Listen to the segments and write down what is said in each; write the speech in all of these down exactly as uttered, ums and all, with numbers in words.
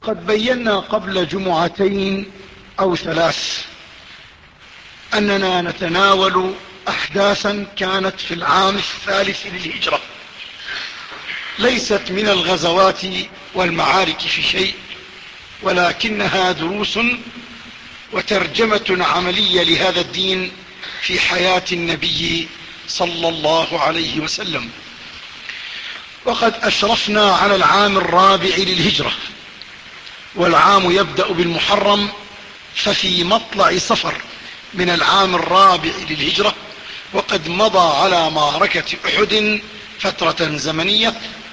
قد بينا قبل جمعتين أو ثلاث أننا نتناول أحداثا كانت في العام الثالث للهجرة، ليست من الغزوات والمعارك في شيء، ولكنها دروس وترجمة عملية لهذا الدين في حياة النبي صلى الله عليه وسلم. وقد أشرفنا على العام الرابع للهجرة، والعام يبدأ بالمحرم، ففي مطلع صفر من العام الرابع للهجرة، وقد مضى على معركة أحد فترة زمنية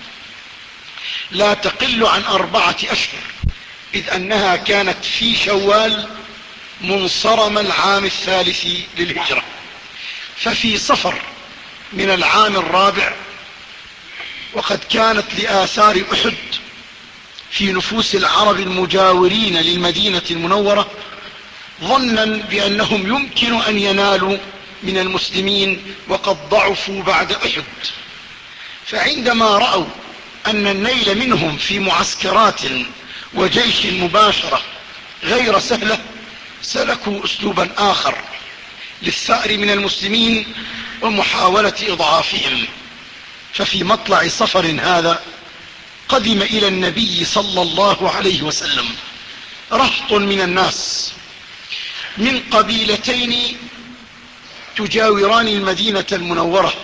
لا تقل عن أربعة أشهر، إذ أنها كانت في شوال منصرم العام الثالث للهجرة. ففي صفر من العام الرابع، وقد كانت لآثار أحد في نفوس العرب المجاورين للمدينة المنورة ظنا بأنهم يمكن أن ينالوا من المسلمين وقد ضعفوا بعد أحد، فعندما رأوا أن النيل منهم في معسكرات وجيش مباشرة غير سهلة، سلكوا أسلوبا آخر للثأر من المسلمين ومحاولة إضعافهم. ففي مطلع صفر هذا قدم إلى النبي صلى الله عليه وسلم رهط من الناس من قبيلتين تجاوران المدينة المنورة،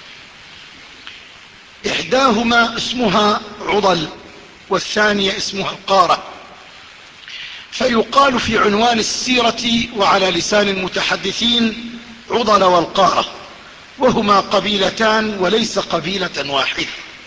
إحداهما اسمها عضل والثانية اسمها القارة. فيقال في عنوان السيرة وعلى لسان المتحدثين عضل والقارة، وهما قبيلتان وليس قبيلة واحدة.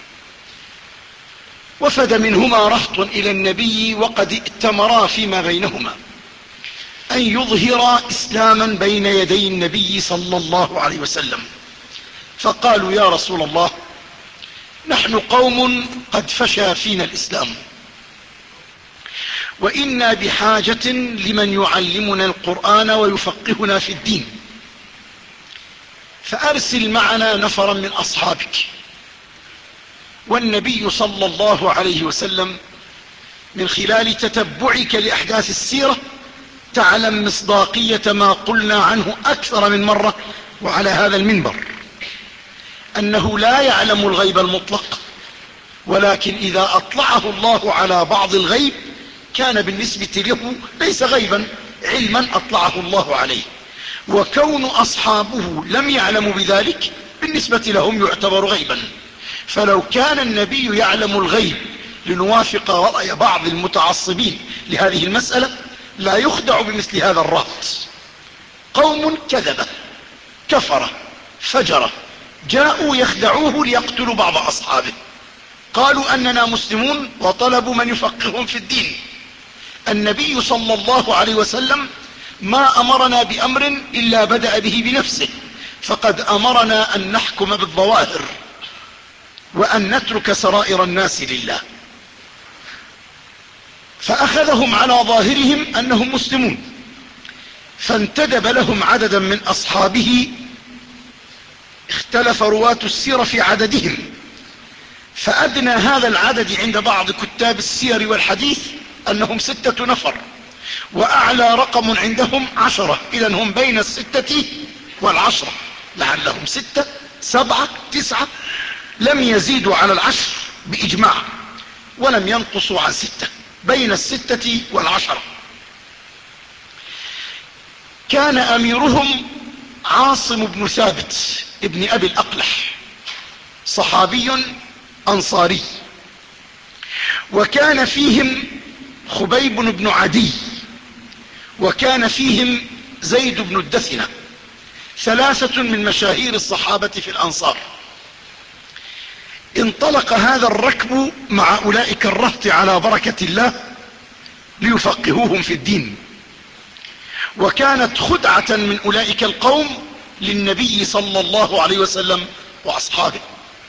وفد منهما رهط إلى النبي، وقد ائتمرا فيما بينهما أن يظهر إسلاما بين يدي النبي صلى الله عليه وسلم. فقالوا: يا رسول الله، نحن قوم قد فشى فينا الإسلام، وإنا بحاجة لمن يعلمنا القرآن ويفقهنا في الدين، فأرسل معنا نفرا من أصحابك. والنبي صلى الله عليه وسلم من خلال تتبعك لأحداث السيرة تعلم مصداقية ما قلنا عنه أكثر من مرة وعلى هذا المنبر، أنه لا يعلم الغيب المطلق، ولكن إذا أطلعه الله على بعض الغيب كان بالنسبة له ليس غيبا، علما أطلعه الله عليه. وكون أصحابه لم يعلموا بذلك بالنسبة لهم يعتبر غيبا. فلو كان النبي يعلم الغيب لنوافق رأي بعض المتعصبين لهذه المسألة لا يخدع بمثل هذا الرهط. قوم كذبة كفرة فجرة جاءوا يخدعوه ليقتلوا بعض أصحابه، قالوا أننا مسلمون وطلبوا من يفقههم في الدين. النبي صلى الله عليه وسلم ما أمرنا بأمر إلا بدأ به بنفسه، فقد أمرنا أن نحكم بالظواهر وأن نترك سرائر الناس لله. فأخذهم على ظاهرهم أنهم مسلمون، فانتدب لهم عددا من أصحابه، اختلف رواة السيرة في عددهم، فأدنى هذا العدد عند بعض كتاب السير والحديث أنهم ستة نفر، وأعلى رقم عندهم عشرة، إذن هم بين الستة والعشرة، لعلهم ستة سبعة تسعة، لم يزيدوا على العشر بإجماع ولم ينقصوا عن ستة، بين الستة والعشرة. كان أميرهم عاصم بن ثابت ابن أبي الأقلح، صحابي أنصاري. وكان فيهم خبيب بن عدي، وكان فيهم زيد بن الدثنة، ثلاثة من مشاهير الصحابة في الأنصار. انطلق هذا الركب مع أولئك الرهط على بركة الله ليفقهوهم في الدين، وكانت خدعة من أولئك القوم للنبي صلى الله عليه وسلم وأصحابه.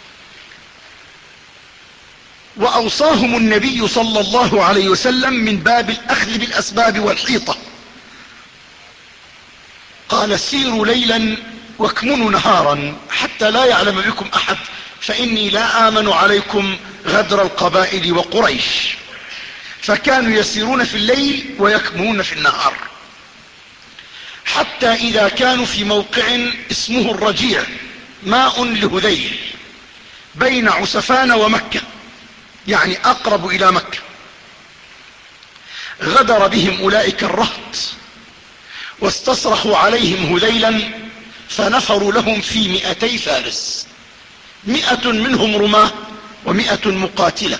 وأوصاهم النبي صلى الله عليه وسلم من باب الأخذ بالأسباب والحيطة، قال: سيروا ليلا واكمنوا نهارا حتى لا يعلم بكم أحد، فإني لا آمن عليكم غدر القبائل وقريش. فكانوا يسيرون في الليل ويكمنون في النهار، حتى إذا كانوا في موقع اسمه الرجيع ماء لهذيل بين عسفان ومكة، يعني أقرب إلى مكة، غدر بهم أولئك الرهط واستصرخوا عليهم هذيلا فنفروا لهم في مئتي فارس، مئة منهم رماة ومئة مقاتلة،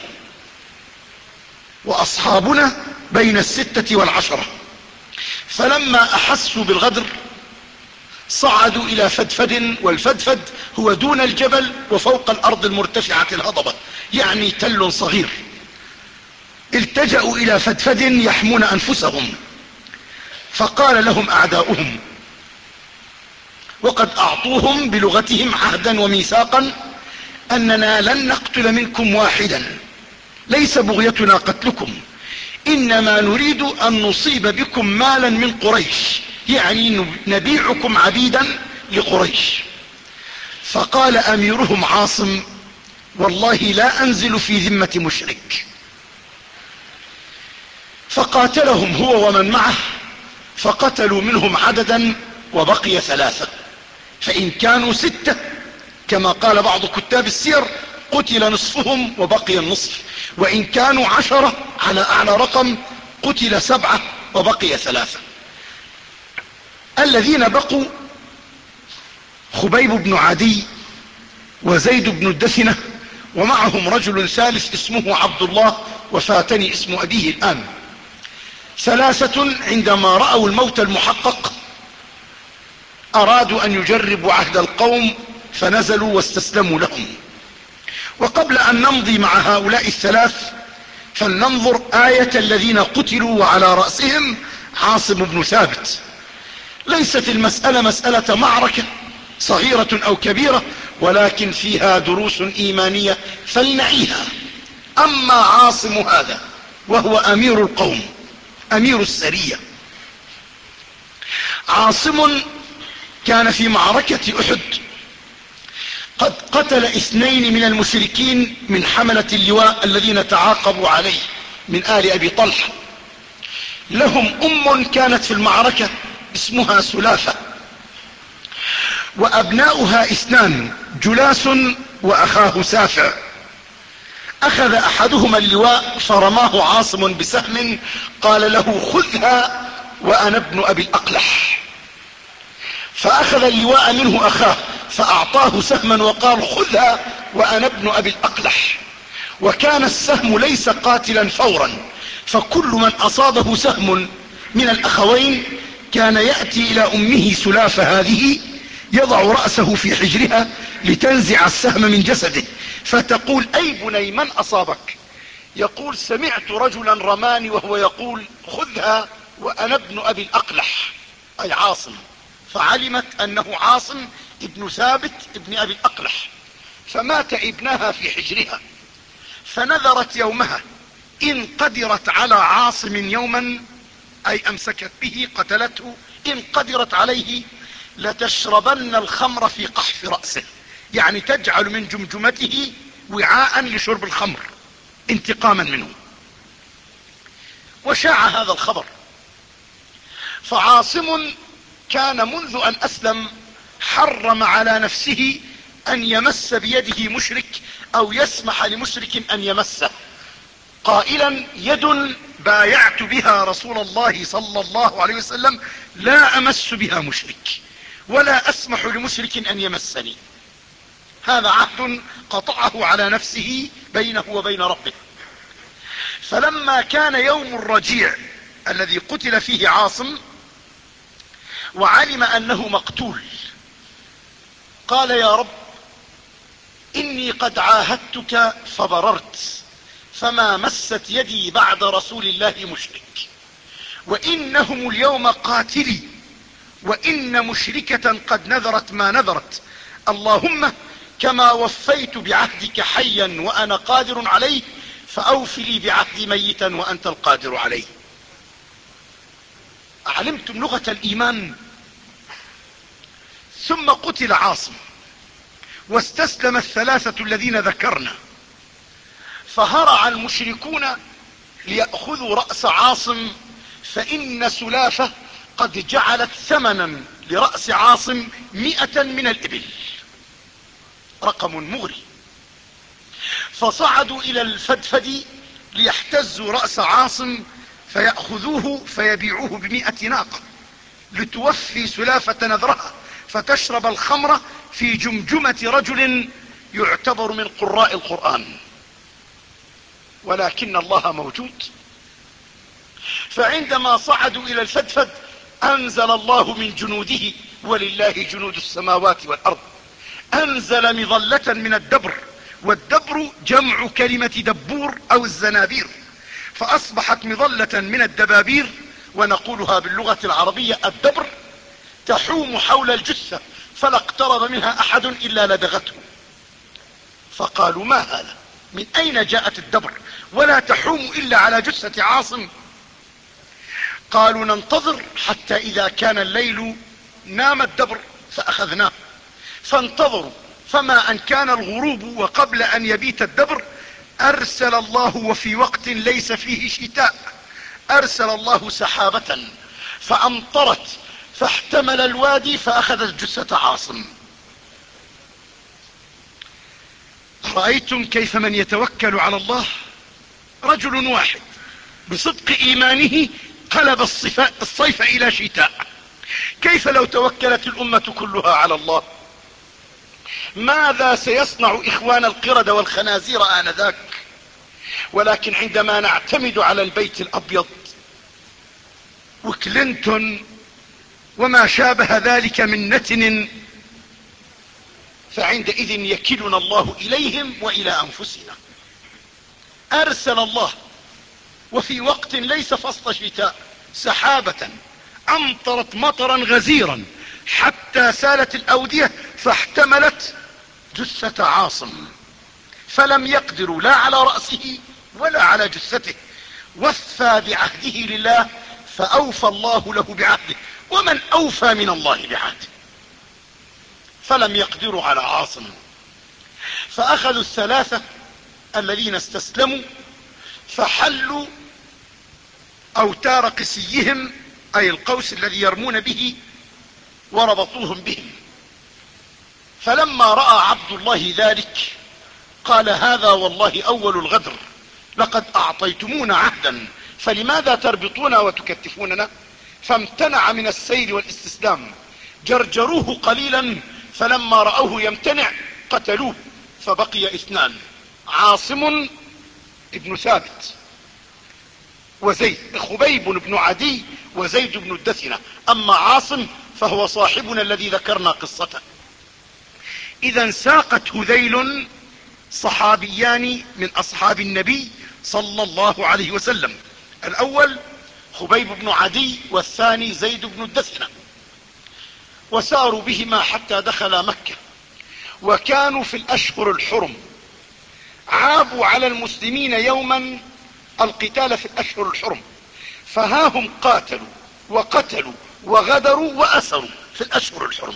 وأصحابنا بين الستة والعشرة. فلما أحسوا بالغدر صعدوا إلى فدفد، والفدفد هو دون الجبل وفوق الأرض المرتفعة الهضبة، يعني تل صغير. التجأوا إلى فدفد يحمون أنفسهم، فقال لهم أعداؤهم، وقد أعطوهم بلغتهم عهدا وميثاقا أننا لن نقتل منكم واحدا، ليس بغيتنا قتلكم، إنما نريد أن نصيب بكم مالا من قريش، يعني نبيعكم عبيدا لقريش. فقال أميرهم عاصم: والله لا أنزل في ذمة مشرك. فقاتلهم هو ومن معه، فقتلوا منهم عددا وبقي ثلاثة، فإن كانوا ستة كما قال بعض كتاب السير قتل نصفهم وبقي النصف، وإن كانوا عشرة على أعلى رقم قتل سبعة وبقي ثلاثة. الذين بقوا خبيب بن عدي وزيد بن الدثنة، ومعهم رجل ثالث اسمه عبد الله وفاتني اسم أبيه الآن. ثلاثة عندما رأوا الموت المحقق أرادوا أن يجربوا عهد القوم فنزلوا واستسلموا لهم. وقبل أن نمضي مع هؤلاء الثلاث فلننظر آية الذين قتلوا وعلى رأسهم عاصم بن ثابت. ليست المسألة مسألة معركة صغيرة أو كبيرة، ولكن فيها دروس إيمانية فلنعيها. أما عاصم هذا وهو أمير القوم، أمير السرية، عاصم كان في معركة أحد قد قتل اثنين من المشركين من حملة اللواء الذين تعاقبوا عليه من آل أبي طلحة. لهم أم كانت في المعركة اسمها سلافة، وأبناؤها اثنان، جلاس وأخاه سافع. أخذ أحدهما اللواء فرماه عاصم بسهم، قال له: خذها وأنا ابن أبي الأقلح. فأخذ اللواء منه أخاه فأعطاه سهما وقال: خذها وأنا ابن أبي الأقلح. وكان السهم ليس قاتلا فورا، فكل من أصابه سهم من الأخوين كان يأتي إلى أمه سلافة هذه، يضع رأسه في حجرها لتنزع السهم من جسده، فتقول: أي بني من أصابك؟ يقول: سمعت رجلا رماني وهو يقول: خذها وأنا ابن أبي الأقلح، أي عاصم. فعلمت أنه عاصم ابن ثابت ابن أبي الأقلح، فمات ابنها في حجرها. فنذرت يومها إن قدرت على عاصم يوما، أي أمسكت به قتلته، إن قدرت عليه لتشربن الخمر في قحف رأسه، يعني تجعل من جمجمته وعاء لشرب الخمر انتقاما منه. وشاع هذا الخبر، فعاصم كان منذ أن أسلم حرم على نفسه أن يمس بيده مشرك أو يسمح لمشرك أن يمسه، قائلا: يد بايعت بها رسول الله صلى الله عليه وسلم لا أمس بها مشرك ولا أسمح لمشرك أن يمسني. هذا عهد قطعه على نفسه بينه وبين ربه. فلما كان يوم الرجيع الذي قتل فيه عاصم وعلم أنه مقتول، قال: يا رب، إني قد عاهدتك فبررت، فما مست يدي بعد رسول الله مشرك، وإنهم اليوم قاتلي، وإن مشركة قد نذرت ما نذرت، اللهم كما وفيت بعهدك حيا وأنا قادر عليه، فأوف لي بعهدي ميتا وأنت القادر عليه. علمتم لغة الإيمان. ثم قتل عاصم واستسلم الثلاثة الذين ذكرنا، فهرع المشركون ليأخذوا رأس عاصم، فإن سلافة قد جعلت ثمنا لرأس عاصم مئة من الإبل، رقم مغري. فصعدوا إلى الفدفد ليحتزوا رأس عاصم فيأخذوه فيبيعوه بمئة ناقة لتوفي سلافة نذرها، فتشرب الخمر في جمجمة رجل يعتبر من قراء القرآن. ولكن الله موجود. فعندما صعدوا إلى الفدفد أنزل الله من جنوده، ولله جنود السماوات والأرض، أنزل مظلة من الدبر، والدبر جمع كلمة دبور أو الزنابير، فأصبحت مظلة من الدبابير، ونقولها باللغة العربية الدبر، تحوم حول الجثة، فلا اقترب منها أحد إلا لدغته. فقالوا ما هذا؟ من أين جاءت الدبر ولا تحوم إلا على جثة عاصم؟ قالوا ننتظر حتى إذا كان الليل نام الدبر فأخذناه. فانتظروا، فما أن كان الغروب وقبل أن يبيت الدبر أرسل الله، وفي وقت ليس فيه شتاء، أرسل الله سحابة فأمطرت فاحتمل الوادي فأخذت جثة عاصم. رأيتم كيف من يتوكل على الله رجل واحد بصدق إيمانه قلب الصيف إلى شتاء. كيف لو توكلت الأمة كلها على الله؟ ماذا سيصنع إخوان القردة والخنازير آنذاك؟ ولكن عندما نعتمد على البيت الأبيض وكلينتون وما شابه ذلك من نتن، فعندئذ يكلنا الله إليهم وإلى أنفسنا. أرسل الله وفي وقت ليس فصل شتاء سحابة أمطرت مطرا غزيرا حتى سالت الأودية فاحتملت جثة عاصم، فلم يقدروا لا على رأسه ولا على جثته، وفى بعهده لله فأوفى الله له بعهده، ومن أوفى من الله بعهده؟ فلم يقدروا على عاصم، فأخذوا الثلاثة الذين استسلموا فحلوا أوتار قسيهم أي القوس الذي يرمون به وربطوهم بهم. فلما رأى عبد الله ذلك قال هذا والله أول الغدر، لقد أعطيتمونا عهدا فلماذا تربطونا وتكتفوننا؟ فامتنع من السير والاستسلام، جرجروه قليلا، فلما رأوه يمتنع قتلوه، فبقي اثنان، عاصم ابن ثابت وزيد، خبيب بن عدي وزيد بن الدثنة. أما عاصم فهو صاحبنا الذي ذكرنا قصته. إذا ساقت هذيل صحابيان من أصحاب النبي صلى الله عليه وسلم، الأول خبيب بن عدي والثاني زيد بن الدثنة، وساروا بهما حتى دخلا مكة، وكانوا في الأشهر الحرم. عابوا على المسلمين يوما القتال في الأشهر الحرم، فها هم قاتلوا وقتلوا وغدروا وأسروا في الأشهر الحرم.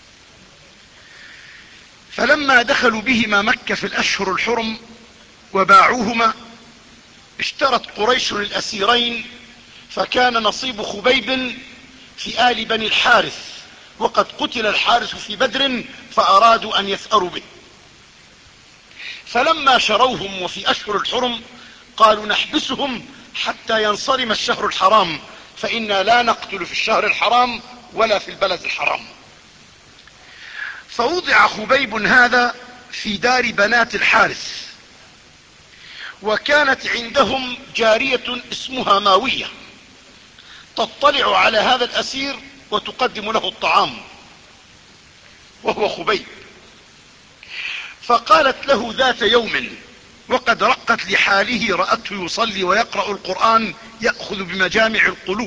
فلما دخلوا بهما مكة في الأشهر الحرم وباعوهما، اشترت قريش الأسيرين، فكان نصيب خبيب في آل بني الحارث، وقد قتل الحارث في بدر فأرادوا أن يثأروا به. فلما شروهم وفي أشهر الحرم قالوا نحبسهم حتى ينصرم الشهر الحرام، فإنا لا نقتل في الشهر الحرام ولا في البلد الحرام. فوضع خبيب هذا في دار بنات الحارث، وكانت عندهم جارية اسمها ماوية تطلع على هذا الأسير وتقدم له الطعام وهو خبيب. فقالت له ذات يوم وقد رقت لحاله، رأته يصلي ويقرأ القرآن يأخذ بمجامع القلوب،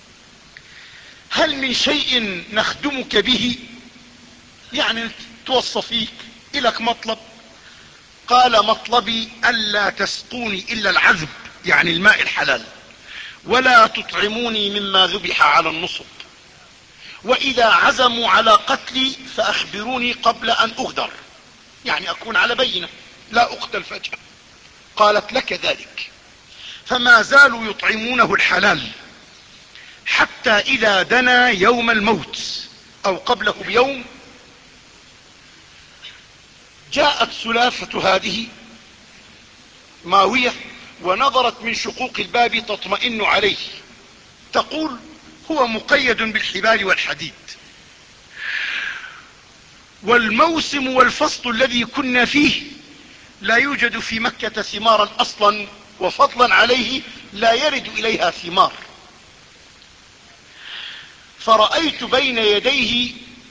هل من شيء نخدمك به؟ يعني توصفيك إلك مطلب؟ قال مطلبي ألا تسقوني إلا العذب، يعني الماء الحلال، ولا تطعموني مما ذبح على النصب، وإذا عزموا على قتلي فأخبروني قبل أن أغدر، يعني أكون على بينة لا أقتل فجأة. قالت لك ذلك. فما زالوا يطعمونه الحلال حتى إذا دنا يوم الموت أو قبله بيوم جاءت سلافة هذه ماوية ونظرت من شقوق الباب تطمئن عليه تقول هو مقيد بالحبال والحديد، والموسم والفصل الذي كنا فيه لا يوجد في مكة ثمارا أصلا، وفضلا عليه لا يرد إليها ثمار. فرأيت بين يديه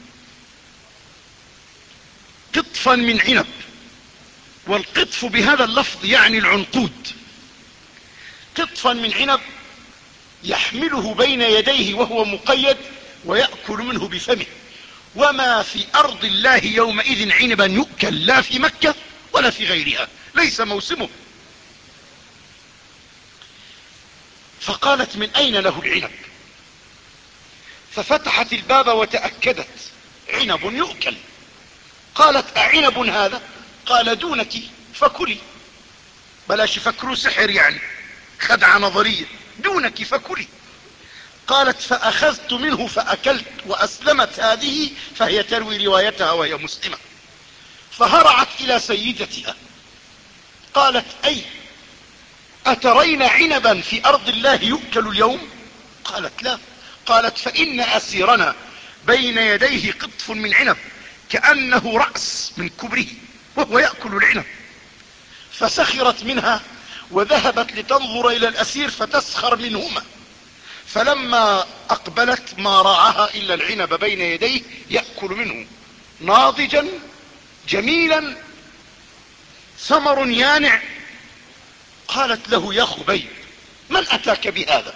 قطفا من عنب، والقطف بهذا اللفظ يعني العنقود، قطفا من عنب يحمله بين يديه وهو مقيد ويأكل منه بفمه، وما في أرض الله يومئذ عنبا يؤكل لا في مكة ولا في غيرها، ليس موسمه. فقالت من أين له العنب؟ ففتحت الباب وتأكدت عنب يؤكل. قالت أعنب هذا؟ قال دونك فكلي، بلاش فكروا سحر يعني خدعة نظرية، دونك فكلي. قالت فأخذت منه فأكلت، وأسلمت هذه فهي تروي روايتها وهي مسلمة. فهرعت إلى سيدتها قالت أي أترين عنبا في أرض الله يؤكل اليوم؟ قالت لا. قالت فإن أسيرنا بين يديه قطف من عنب كأنه رأس من كبره وهو يأكل العنب. فسخرت منها وذهبت لتنظر إلى الأسير فتسخر منهما، فلما أقبلت ما راعها إلا العنب بين يديه يأكل منه ناضجا جميلا ثمر يانع. قالت له يا خبيب من أتاك بهذا؟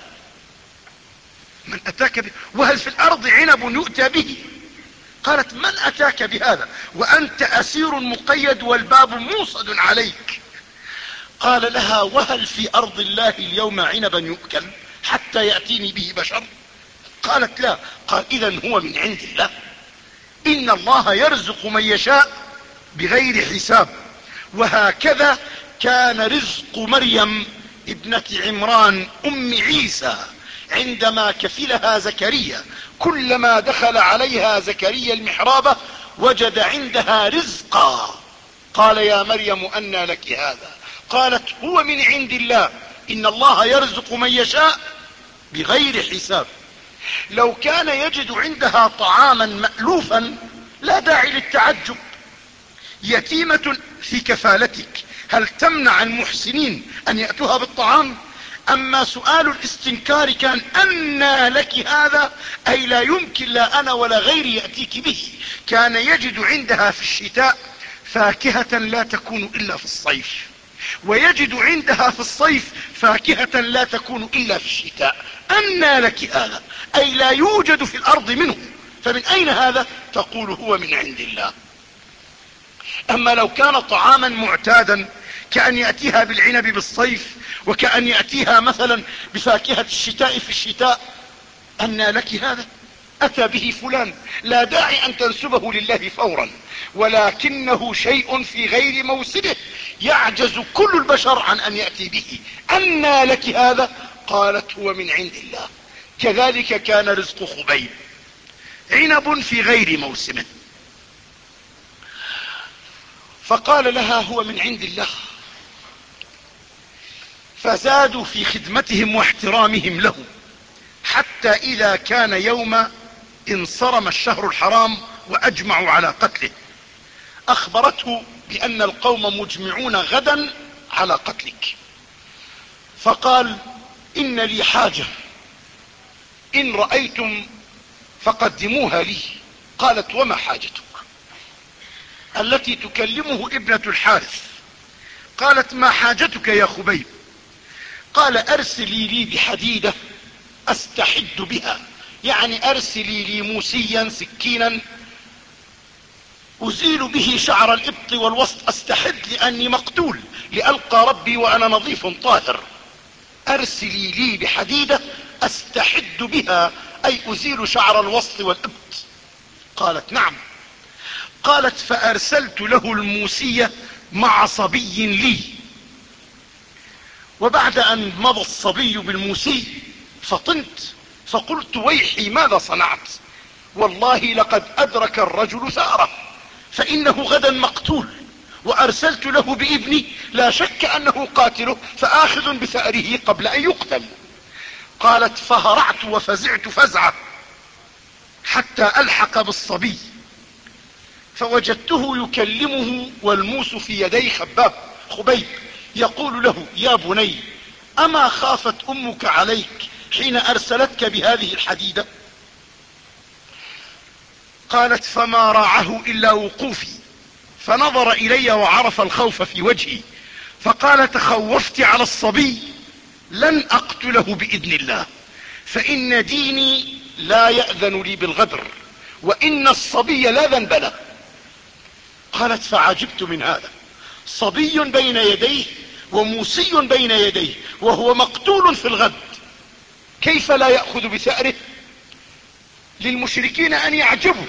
من أتاك به؟ وهل في الأرض عنب يؤتى به؟ قالت من أتاك بهذا وأنت أسير مقيد والباب موصد عليك؟ قال لها وهل في أرض الله اليوم عنبا يؤكل حتى يأتيني به بشر؟ قالت لا. قال إذن هو من عند الله، إن الله يرزق من يشاء بغير حساب. وهكذا كان رزق مريم ابنة عمران أم عيسى عندما كفلها زكريا، كلما دخل عليها زكريا المحراب وجد عندها رزقا. قال يا مريم أنى لك هذا؟ قالت هو من عند الله، إن الله يرزق من يشاء بغير حساب. لو كان يجد عندها طعاما مألوفا لا داعي للتعجب. يتيمة في كفالتك هل تمنع المحسنين أن يأتوها بالطعام؟ أما سؤال الاستنكار كان أنى لك هذا، أي لا يمكن لا أنا ولا غيري يأتيك به. كان يجد عندها في الشتاء فاكهة لا تكون إلا في الصيف، ويجد عندها في الصيف فاكهة لا تكون إلا في الشتاء. أنى لك هذا؟ أي لا يوجد في الأرض منه، فمن أين هذا؟ تقول هو من عند الله. أما لو كان طعاما معتادا كأن يأتيها بالعنب بالصيف، وكأن يأتيها مثلا بفاكهة الشتاء في الشتاء، أنى لك هذا؟ أتى به فلان، لا داعي أن تنسبه لله فورا، ولكنه شيء في غير موسمه يعجز كل البشر عن أن يأتي به. أنى لك هذا؟ قالت هو من عند الله. كذلك كان رزق خبيب، عنب في غير موسمه. فقال لها هو من عند الله. فزادوا في خدمتهم واحترامهم له، حتى إذا كان يوم انصرم الشهر الحرام وأجمعوا على قتله، أخبرته بأن القوم مجمعون غدا على قتلك. فقال إن لي حاجة إن رأيتم فقدموها لي. قالت وما حاجتك؟ التي تكلمه ابنة الحارث. قالت ما حاجتك يا خبيب؟ قال أرسلي لي بحديدة أستحد بها، يعني أرسلي لي موسيا سكينا أزيل به شعر الإبط والوسط، أستحد لأني مقتول لألقى ربي وأنا نظيف طاهر. أرسلي لي بحديدة أستحد بها، أي أزيل شعر الوسط والإبط. قالت نعم. قالت فأرسلت له الموسية مع صبي لي، وبعد ان مضى الصبي بالموسي فطنت فقلت ويحي ماذا صنعت؟ والله لقد ادرك الرجل ثأره، فانه غدا مقتول، وارسلت له بابني لا شك انه قاتله فآخذ بثأره قبل ان يقتل. قالت فهرعت وفزعت فزعة حتى الحق بالصبي، فوجدته يكلمه والموس في يدي خباب خبيب يقول له يا بني اما خافت امك عليك حين ارسلتك بهذه الحديدة؟ قالت فما راعه الا وقوفي، فنظر الي وعرف الخوف في وجهي فقال تخوفت على الصبي؟ لن اقتله باذن الله، فان ديني لا يأذن لي بالغدر، وان الصبي لا ذنب له. قالت فعجبت من هذا، صبي بين يديه وموسي بين يديه وهو مقتول في الغد، كيف لا يأخذ بثأره؟ للمشركين ان يعجبوا،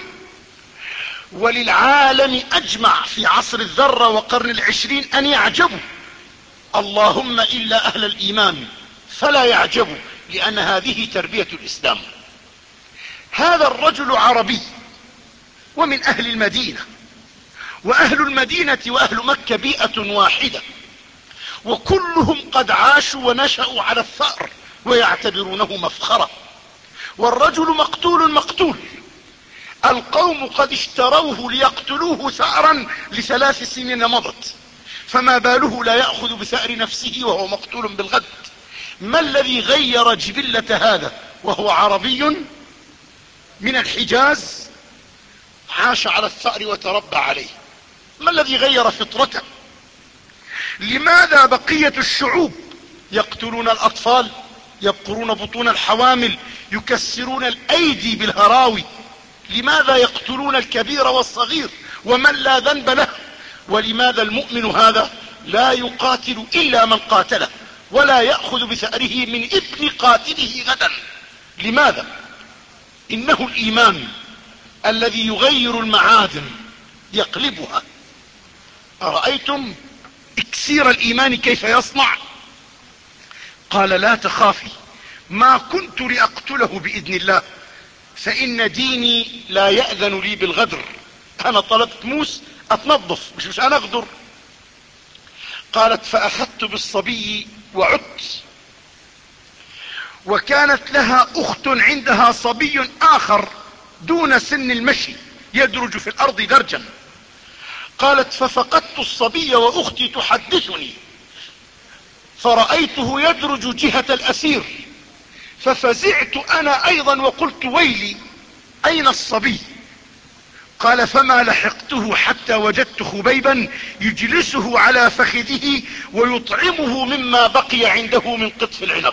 وللعالم اجمع في عصر الذرة وقرن العشرين ان يعجبوا، اللهم الا اهل الايمان فلا يعجبوا، لان هذه تربية الاسلام. هذا الرجل عربي ومن اهل المدينة، واهل المدينة واهل مكة بيئة واحدة، وكلهم قد عاشوا ونشأوا على الثأر ويعتبرونه مفخرة، والرجل مقتول مقتول، القوم قد اشتروه ليقتلوه ثأرا لثلاث سنين مضت، فما باله لا يأخذ بثأر نفسه وهو مقتول بالغد؟ ما الذي غير جبلة هذا وهو عربي من الحجاز عاش على الثأر وتربى عليه؟ ما الذي غير فطرته؟ لماذا بقية الشعوب يقتلون الاطفال، يبقرون بطون الحوامل، يكسرون الايدي بالهراوي؟ لماذا يقتلون الكبير والصغير ومن لا ذنب له؟ ولماذا المؤمن هذا لا يقاتل الا من قاتله ولا يأخذ بثأره من ابن قاتله غدا؟ لماذا؟ انه الايمان الذي يغير المعادن يقلبها. أرأيتم اكسير الايمان كيف يصنع؟ قال لا تخافي، ما كنت لأقتله بإذن الله، فإن ديني لا يأذن لي بالغدر، أنا طلبت موس أتنظف مش مش أنا أغدر. قالت فأخذت بالصبي وعدت، وكانت لها أخت عندها صبي آخر دون سن المشي يدرج في الأرض درجا. قالت ففقدت الصبي وأختي تحدثني فرأيته يدرج جهة الأسير، ففزعت أنا أيضا وقلت ويلي أين الصبي؟ قال فما لحقته حتى وجدت خبيبا يجلسه على فخذه ويطعمه مما بقي عنده من قطف العنب،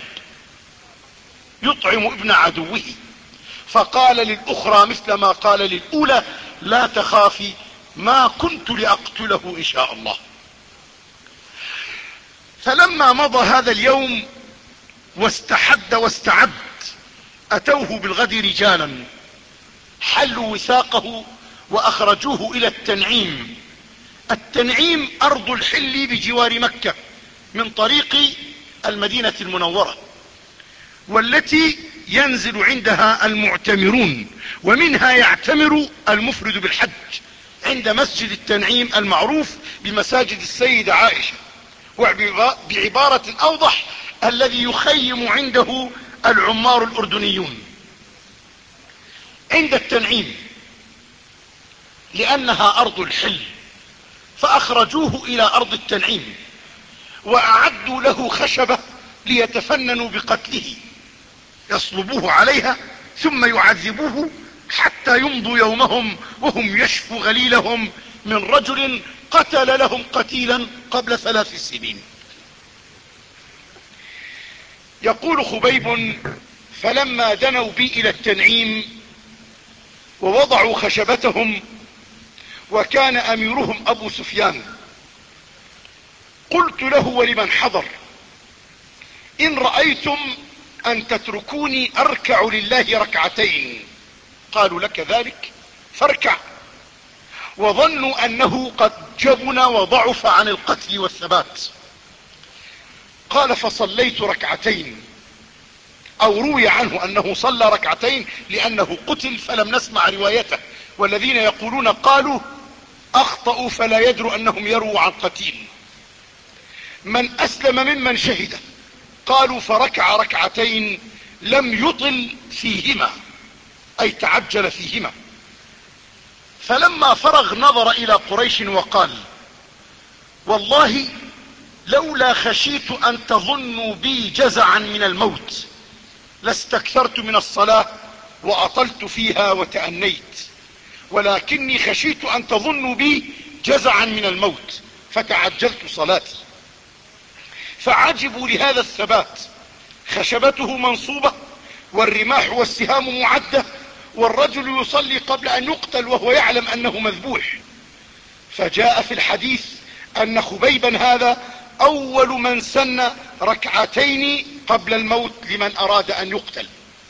يطعم ابن عدوه. فقال للأخرى مثل ما قال للأولى لا تخافي، ما كنت لأقتله إن شاء الله. فلما مضى هذا اليوم واستحد واستعد، أتوه بالغد رجالا حلوا وثاقه وأخرجوه إلى التنعيم. التنعيم أرض الحل بجوار مكة من طريق المدينة المنورة، والتي ينزل عندها المعتمرون، ومنها يعتمر المفرد بالحج عند مسجد التنعيم المعروف بمساجد السيدة عائشة، وبعبارة أوضح الذي يخيم عنده العمار الأردنيون عند التنعيم، لأنها أرض الحل، فأخرجوه إلى أرض التنعيم وأعدوا له خشبة ليتفننوا بقتله، يصلبوه عليها ثم يعذبوه حتى يمضوا يومهم وهم يشفوا غليلهم من رجل قتل لهم قتيلا قبل ثلاث سنين. يقول خبيب فلما دنوا بي إلى التنعيم ووضعوا خشبتهم وكان أميرهم أبو سفيان، قلت له ولمن حضر إن رأيتم أن تتركوني أركع لله ركعتين. قالوا لك ذلك فاركع، وظنوا أنه قد جبن وضعف عن القتل والثبات. قال فصليت ركعتين، او روي عنه انه صلى ركعتين لانه قتل فلم نسمع روايته، والذين يقولون قالوا اخطأوا فلا يدروا انهم يروا عن قتيل. من اسلم ممن شهد قالوا فركع ركعتين لم يطل فيهما، اي تعجل فيهما. فلما فرغ نظر الى قريش وقال والله لولا خشيت ان تظنوا بي جزعا من الموت لاستكثرت من الصلاة واطلت فيها وتأنيت، ولكني خشيت ان تظنوا بي جزعا من الموت فتعجلت صلاتي. فعجبوا لهذا الثبات، خشبته منصوبة والرماح والسهام معدة والرجل يصلي قبل ان يقتل وهو يعلم انه مذبوح. فجاء في الحديث ان خبيبا هذا اول من سن ركعتين قبل الموت لمن اراد ان يقتل.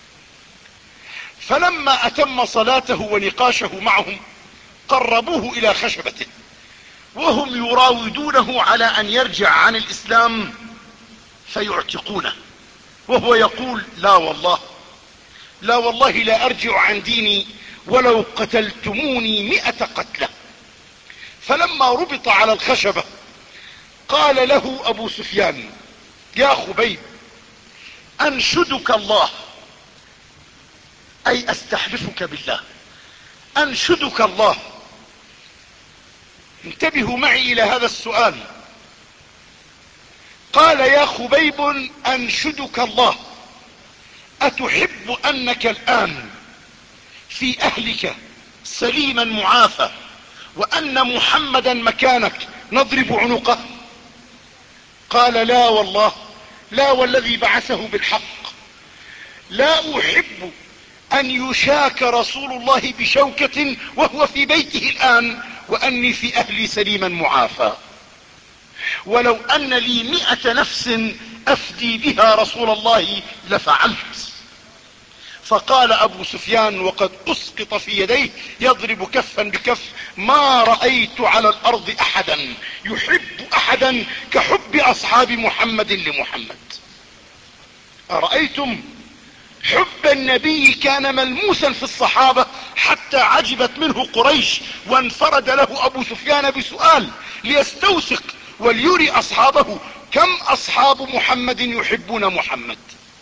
فلما اتم صلاته ونقاشه معهم قربوه الى خشبته وهم يراودونه على ان يرجع عن الاسلام فيعتقونه، وهو يقول لا والله لا والله لا ارجع عن ديني ولو قتلتموني مئة قتلة. فلما ربط على الخشبة قال له ابو سفيان يا خبيب انشدك الله، اي استحلفك بالله، انشدك الله. انتبهوا معي الى هذا السؤال. قال يا خبيب انشدك الله اتحب انك الان في اهلك سليما معافى وان محمدا مكانك نضرب عنقه؟ قال لا والله لا والذي بعثه بالحق لا احب ان يشاك رسول الله بشوكة وهو في بيته الان واني في اهلي سليما معافى، ولو ان لي مئة نفس افدي بها رسول الله لفعلت. فقال ابو سفيان وقد اسقط في يديه يضرب كفا بكف ما رأيت على الارض احدا يحب احدا كحب اصحاب محمد لمحمد. ارأيتم حب النبي كان ملموسا في الصحابة حتى عجبت منه قريش وانفرد له ابو سفيان بسؤال ليستوثق وليري اصحابه كم اصحاب محمد يحبون محمد.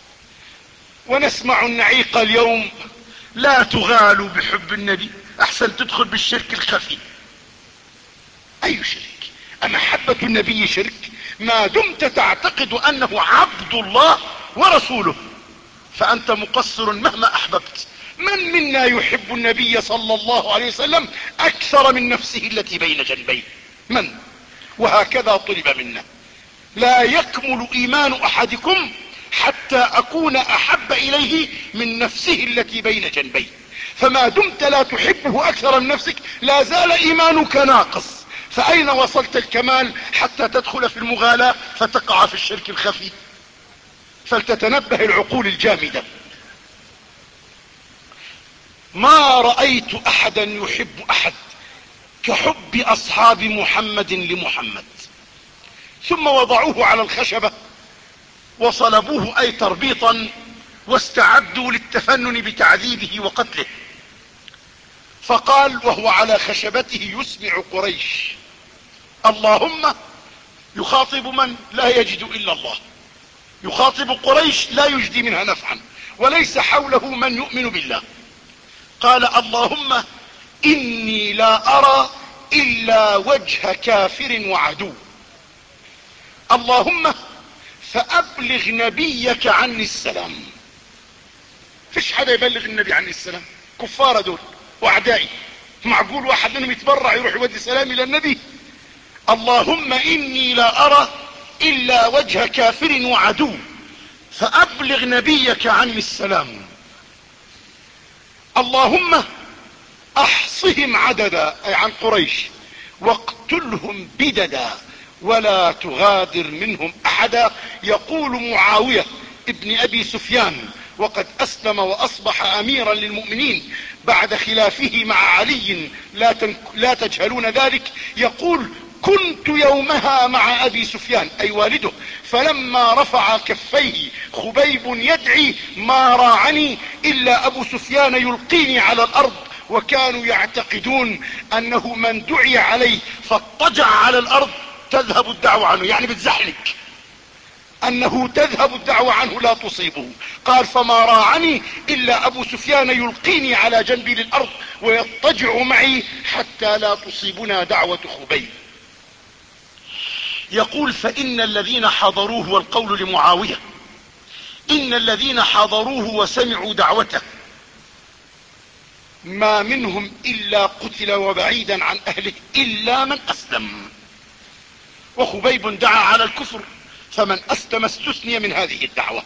ونسمع النعيق اليوم لا تغالوا بحب النبي احسن تدخل بالشرك الخفي. اي شرك؟ امحبة النبي شرك؟ ما دمت تعتقد انه عبد الله ورسوله فانت مقصر مهما احببت. من منا يحب النبي صلى الله عليه وسلم اكثر من نفسه التي بين جنبيه؟ من؟ وهكذا طلب منا. لا يكمل ايمان احدكم حتى اكون احب اليه من نفسه التي بين جنبيه. فما دمت لا تحبه اكثر من نفسك لا زال ايمانك ناقص. فاين وصلت الكمال حتى تدخل في المغالاة فتقع في الشرك الخفي؟ فلتتنبه العقول الجامدة. ما رأيت احدا يحب احد كحب اصحاب محمد لمحمد. ثم وضعوه على الخشبة وصلبوه اي تربيطا واستعدوا للتفنن بتعذيبه وقتله. فقال وهو على خشبته يسمع قريش اللهم، يخاطب من لا يجد الا الله، يخاطب قريش لا يجدي منها نفعا وليس حوله من يؤمن بالله. قال اللهم اني لا ارى الا وجه كافر وعدو، اللهم فابلغ نبيك عني السلام. فيش حدا يبلغ النبي عني السلام، كفار دول واعدائي. معقول واحد منهم يتبرع يروح يودي سلام الى النبي؟ اللهم اني لا ارى الا وجه كافر وعدو فابلغ نبيك عني السلام. اللهم احصهم عددا اي عن قريش واقتلهم بددا ولا تغادر منهم احدا. يقول معاوية ابن ابي سفيان وقد اسلم واصبح اميرا للمؤمنين بعد خلافه مع علي، لا, لا تجهلون ذلك، يقول كنت يومها مع ابي سفيان اي والده، فلما رفع كفيه خبيب يدعي ما راعني الا ابو سفيان يلقيني على الارض، وكانوا يعتقدون انه من دعي عليه فاضطجع على الارض تذهب الدعوة عنه، يعني بتزحلك، انه تذهب الدعوة عنه لا تصيبه. قال فما راعني الا ابو سفيان يلقيني على جنبي للارض ويضطجع معي حتى لا تصيبنا دعوة خبيب. يقول فان الذين حضروه، والقول لمعاوية، ان الذين حضروه وسمعوا دعوته ما منهم الا قتل وبعيدا عن اهله الا من اسلم، وخبيب دعا على الكفر، فمن اسلم استثني من هذه الدعوة.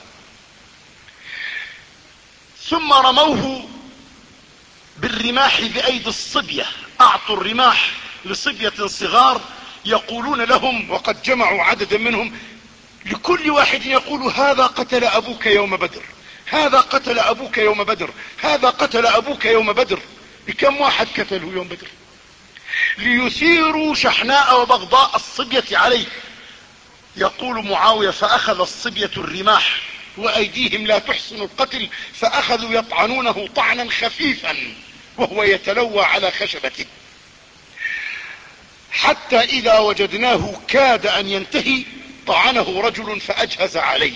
ثم رموه بالرماح بايدي الصبية، اعطوا الرماح لصبية صغار يقولون لهم، وقد جمعوا عددا منهم، لكل واحد يقول هذا قتل ابوك يوم بدر، هذا قتل ابوك يوم بدر، هذا قتل ابوك يوم بدر. بكم واحد قتله يوم بدر؟ ليثيروا شحناء وبغضاء الصبية عليه. يقول معاوية فاخذ الصبية الرماح وايديهم لا تحسن القتل، فاخذوا يطعنونه طعنا خفيفا وهو يتلوى على خشبته، حتى اذا وجدناه كاد ان ينتهي طعنه رجل فاجهز عليه،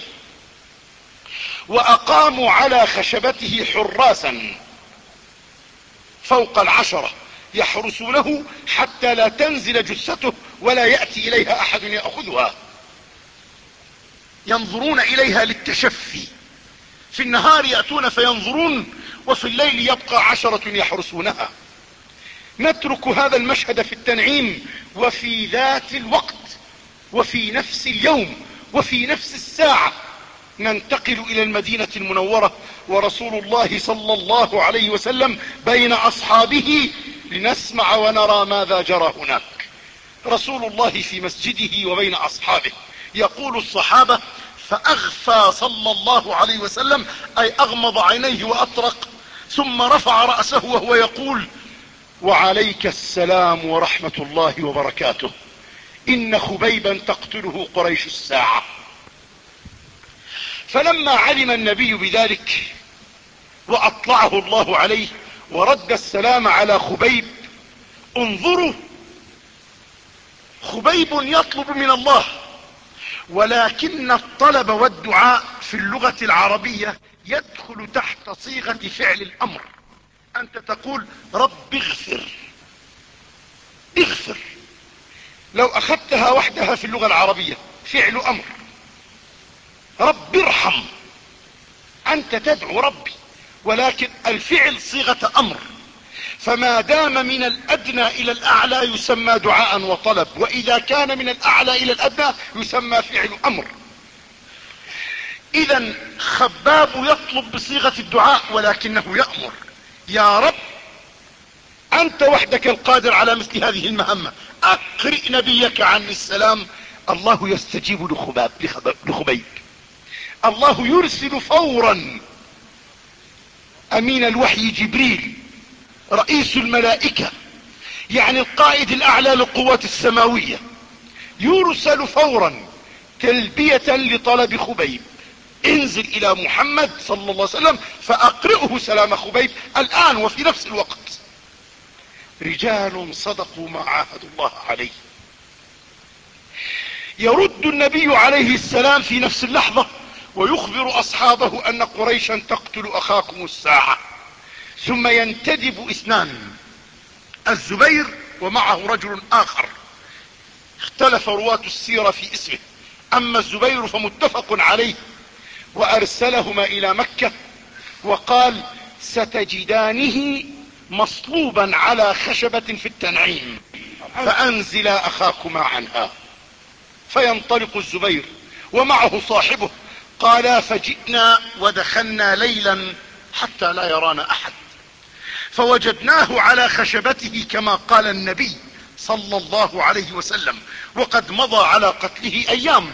واقاموا على خشبته حراسا فوق العشرة يحرسونه حتى لا تنزل جثته ولا يأتي اليها احد يأخذها، ينظرون اليها للتشفي، في النهار يأتون فينظرون وفي الليل يبقى عشرة يحرسونها. نترك هذا المشهد في التنعيم، وفي ذات الوقت وفي نفس اليوم وفي نفس الساعة ننتقل الى المدينة المنورة، ورسول الله صلى الله عليه وسلم بين اصحابه لنسمع ونرى ماذا جرى هناك. رسول الله في مسجده وبين اصحابه، يقول الصحابة فاغفى صلى الله عليه وسلم اي اغمض عينيه واطرق، ثم رفع رأسه وهو يقول وعليك السلام ورحمة الله وبركاته، ان خبيبا تقتله قريش الساعة. فلما علم النبي بذلك واطلعه الله عليه ورد السلام على خبيب، انظروا خبيب يطلب من الله، ولكن الطلب والدعاء في اللغة العربية يدخل تحت صيغة فعل الامر. انت تقول رب اغفر، اغفر، لو اخذتها وحدها في اللغة العربية فعل امر. رب ارحم، انت تدعو ربي، ولكن الفعل صيغة امر، فما دام من الادنى الى الاعلى يسمى دعاء وطلب، واذا كان من الاعلى الى الادنى يسمى فعل امر. اذا خباب يطلب بصيغة الدعاء ولكنه يأمر، يا رب انت وحدك القادر على مثل هذه المهمة، اقرئ نبيك عني السلام. الله يستجيب لخباب لخبيب، الله يرسل فورا امين الوحي جبريل رئيس الملائكة، يعني القائد الاعلى للقوات السماوية، يرسل فورا تلبية لطلب خبيب، انزل الى محمد صلى الله عليه وسلم فاقرئه سلام خبيب الان وفي نفس الوقت. رجال صدقوا ما عاهدوا الله عليه. يرد النبي عليه السلام في نفس اللحظة ويخبر اصحابه ان قريشا تقتل اخاكم الساعة، ثم ينتدب اثنان، الزبير ومعه رجل اخر، اختلف رواة السيرة في اسمه، اما الزبير فمتفق عليه، وارسلهما الى مكة وقال ستجدانه مصلوبا على خشبة في التنعيم فانزلا اخاكما عنها. فينطلق الزبير ومعه صاحبه، قالا فجئنا ودخلنا ليلا حتى لا يرانا احد، فوجدناه على خشبته كما قال النبي صلى الله عليه وسلم، وقد مضى على قتله ايام،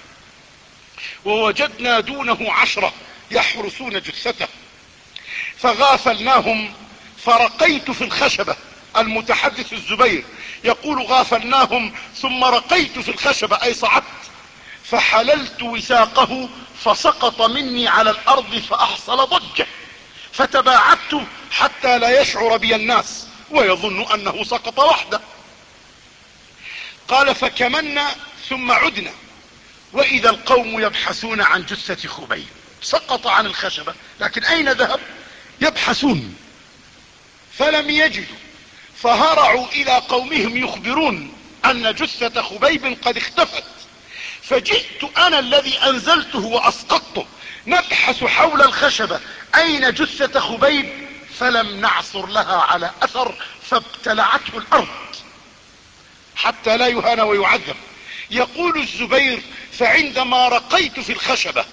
ووجدنا دونه عشرة يحرسون جثته، فغافلناهم، فرقيت في الخشبة، المتحدث الزبير يقول غافلناهم ثم رقيت في الخشبة أي صعدت فحللت وثاقه فسقط مني على الأرض فأحصل ضجة فتباعدت حتى لا يشعر بي الناس ويظن أنه سقط وحده. قال فكمنا ثم عدنا وإذا القوم يبحثون عن جثة خبيب، سقط عن الخشبة لكن أين ذهب؟ يبحثون فلم يجدوا، فهرعوا إلى قومهم يخبرون أن جثة خبيب قد اختفت، فجئت أنا الذي أنزلته وأسقطته نبحث حول الخشبة أين جثة خبيب فلم نعثر لها على أثر فابتلعته الأرض حتى لا يهان ويعذب. يقول الزبير فعندما رقيت في الخشبة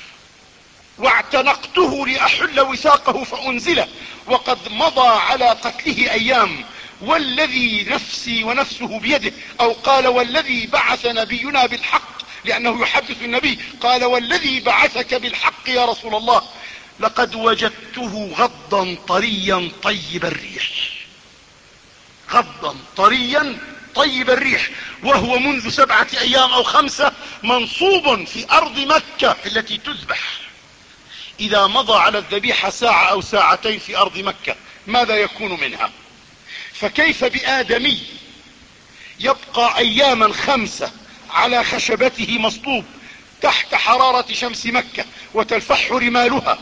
واعتنقته لأحل وثاقه فأنزله وقد مضى على قتله أيام والذي نفسي ونفسه بيده، أو قال والذي بعث نبينا بالحق لأنه يحدث النبي، قال والذي بعثك بالحق يا رسول الله لقد وجدته غضا طريا طيب الريح، غضا طريا طيب الريح، وهو منذ سبعة أيام أو خمسة منصوب في أرض مكة التي تذبح. إذا مضى على الذبيحة ساعة أو ساعتين في أرض مكة ماذا يكون منها؟ فكيف بآدمي يبقى أياما خمسة على خشبته مصلوب تحت حرارة شمس مكة وتلفح رمالها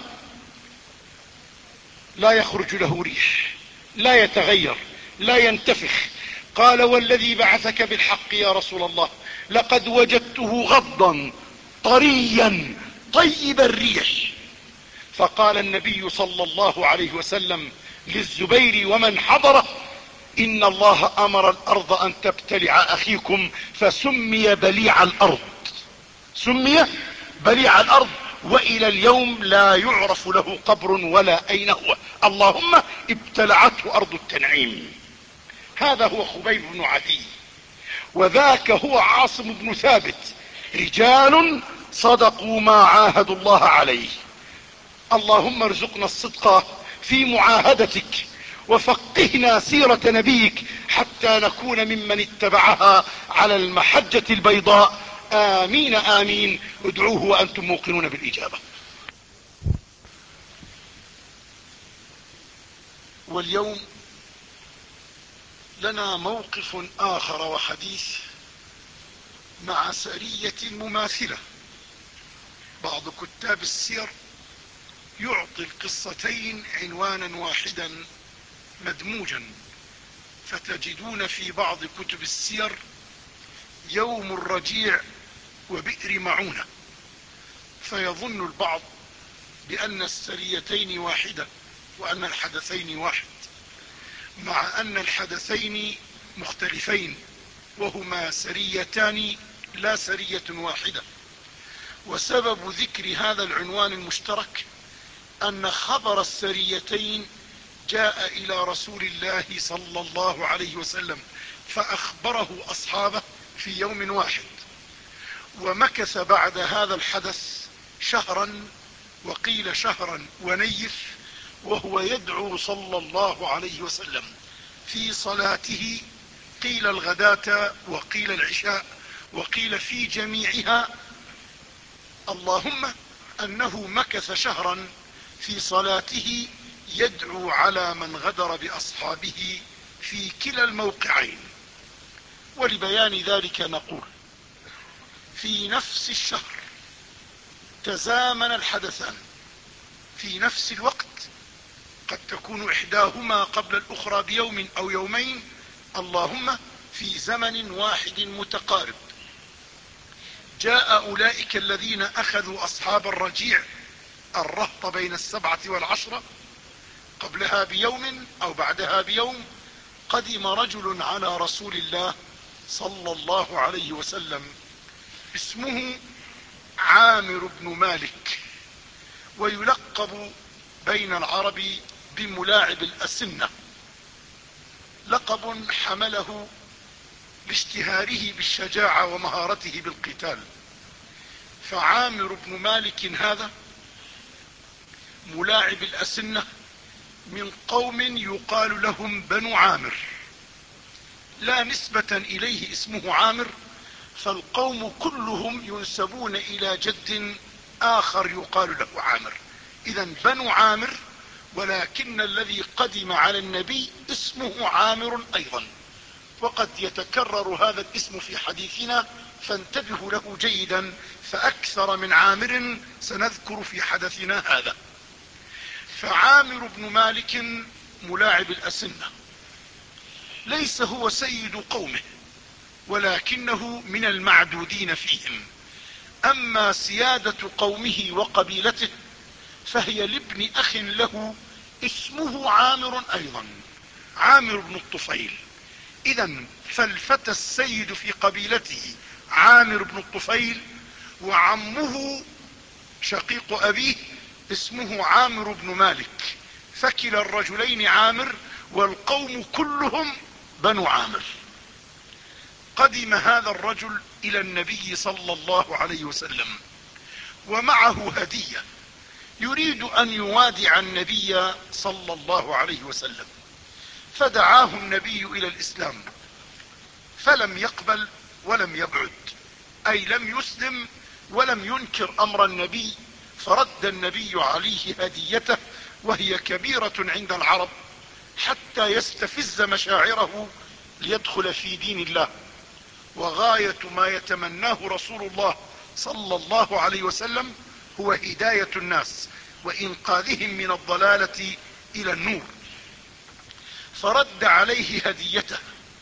لا يخرج له ريح، لا يتغير، لا ينتفخ. قال والذي بعثك بالحق يا رسول الله لقد وجدته غضا طريا طيب الريح. فقال النبي صلى الله عليه وسلم للزبير ومن حضره إن الله أمر الأرض أن تبتلع أخيكم فسمي بليع الأرض، سمي بليع الأرض، وإلى اليوم لا يعرف له قبر ولا أين هو، اللهم ابتلعته أرض التنعيم. هذا هو خبيب بن عدي، وذاك هو عاصم بن ثابت، رجال صدقوا ما عاهدوا الله عليه. اللهم ارزقنا الصدق في معاهدتك وفقهنا سيرة نبيك حتى نكون ممن اتبعها على المحجة البيضاء. آمين آمين. ادعوه وأنتم موقنون بالإجابة. واليوم لنا موقف آخر وحديث مع سرية مماثلة. بعض كتاب السير يعطي القصتين عنوانا واحدا مدموجا، فتجدون في بعض كتب السير يوم الرجيع وبئر معونة، فيظن البعض بأن السريتين واحدة وأن الحدثين واحد، مع أن الحدثين مختلفين وهما سريتان لا سرية واحدة. وسبب ذكر هذا العنوان المشترك أن خبر السريتين جاء إلى رسول الله صلى الله عليه وسلم فأخبره أصحابه في يوم واحد، ومكث بعد هذا الحدث شهرا وقيل شهرا ونيف وهو يدعو صلى الله عليه وسلم في صلاته، قيل الغداة وقيل العشاء وقيل في جميعها، اللهم أنه مكث شهرا في صلاته يدعو على من غدر بأصحابه في كلا الموقعين. ولبيان ذلك نقول في نفس الشهر تزامن الحدثان في نفس الوقت، قد تكون إحداهما قبل الأخرى بيوم أو يومين، اللهم في زمن واحد متقارب. جاء أولئك الذين أخذوا أصحاب الرجيع الرهط بين السبعة والعشرة قبلها بيوم أو بعدها بيوم، قدم رجل على رسول الله صلى الله عليه وسلم اسمه عامر بن مالك، ويلقب بين العرب بملاعب الأسنة، لقب حمله لاشتهاره بالشجاعة ومهارته بالقتال. فعامر بن مالك هذا ملاعب الأسنة من قوم يقال لهم بنو عامر، لا نسبة إليه اسمه عامر، فالقوم كلهم ينسبون إلى جد آخر يقال له عامر. إذا بنو عامر، ولكن الذي قدم على النبي اسمه عامر أيضا، وقد يتكرر هذا الاسم في حديثنا، فانتبهوا له جيدا، فأكثر من عامر سنذكر في حدثنا هذا. فعامر بن مالك ملاعب الأسنة ليس هو سيد قومه، ولكنه من المعدودين فيهم. أما سيادة قومه وقبيلته فهي لابن أخ له اسمه عامر أيضا، عامر بن الطفيل. إذا فالفتى السيد في قبيلته عامر بن الطفيل، وعمه شقيق أبيه اسمه عامر بن مالك، فكلا الرجلين عامر، والقوم كلهم بنو عامر. قدم هذا الرجل إلى النبي صلى الله عليه وسلم ومعه هدية، يريد أن يوادع النبي صلى الله عليه وسلم، فدعاه النبي إلى الإسلام فلم يقبل ولم يبعد، أي لم يسلم ولم ينكر أمر النبي، فرد النبي عليه هديته وهي كبيرة عند العرب حتى يستفز مشاعره ليدخل في دين الله. وغاية ما يتمناه رسول الله صلى الله عليه وسلم هو هداية الناس وإنقاذهم من الضلالة إلى النور. فرد عليه هديته،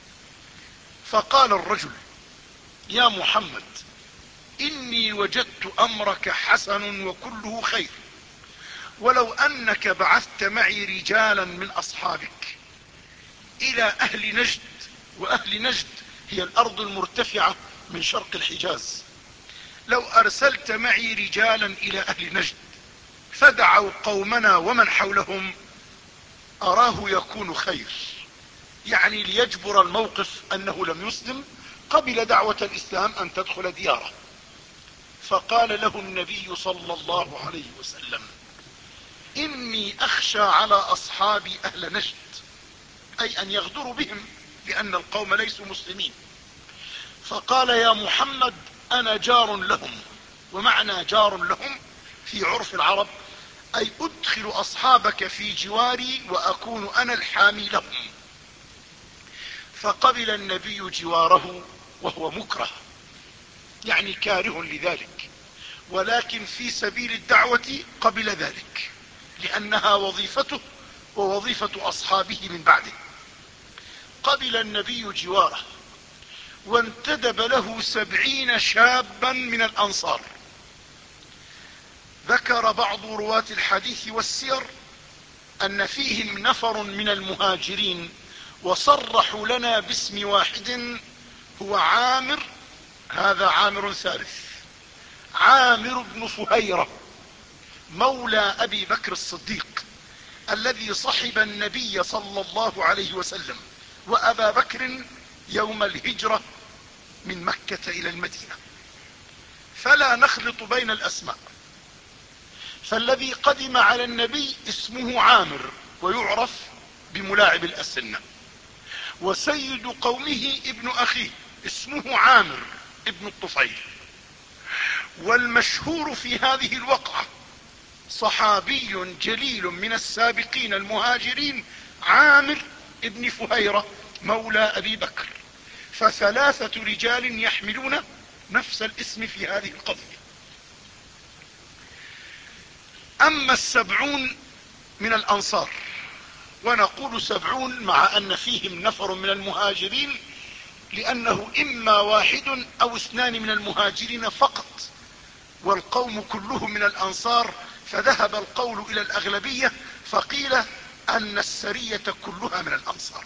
فقال الرجل: يا محمد، إني وجدت أمرك حسن وكله خير، ولو أنك بعثت معي رجالا من أصحابك إلى أهل نجد، وأهل نجد هي الأرض المرتفعة من شرق الحجاز، لو أرسلت معي رجالا إلى أهل نجد فدعوا قومنا ومن حولهم أراه يكون خير، يعني ليجبر الموقف أنه لم يسلم، قبل دعوة الإسلام أن تدخل دياره. فقال له النبي صلى الله عليه وسلم: إني أخشى على أصحابي أهل نجد، أي أن يغدروا بهم لأن القوم ليسوا مسلمين. فقال: يا محمد، أنا جار لهم. ومعنى جار لهم في عرف العرب أي أدخل أصحابك في جواري وأكون أنا الحامي لهم. فقبل النبي جواره وهو مكره، يعني كاره لذلك، ولكن في سبيل الدعوة قبل ذلك، لأنها وظيفته ووظيفة أصحابه من بعده. قبل النبي جواره، وانتدب له سبعين شابا من الأنصار. ذكر بعض رواة الحديث والسير أن فيهم نفر من المهاجرين، وصرحوا لنا باسم واحد هو عامر، هذا عامر ثالث، عامر بن فهيرة مولى أبي بكر الصديق، الذي صحب النبي صلى الله عليه وسلم وأبا بكر يوم الهجرة من مكة إلى المدينة، فلا نخلط بين الأسماء. فالذي قدم على النبي اسمه عامر ويعرف بملاعب الأسنة، وسيد قومه ابن أخيه اسمه عامر ابن الطفيل. والمشهور في هذه الوقعة صحابي جليل من السابقين المهاجرين عامر ابن فهيرة مولى أبي بكر، فثلاثة رجال يحملون نفس الاسم في هذه القضية. أما السبعون من الأنصار، ونقول سبعون مع أن فيهم نفر من المهاجرين، لأنه إما واحد أو اثنان من المهاجرين فقط، والقوم كلهم من الأنصار، فذهب القول إلى الأغلبية، فقيل أن السرية كلها من الأنصار.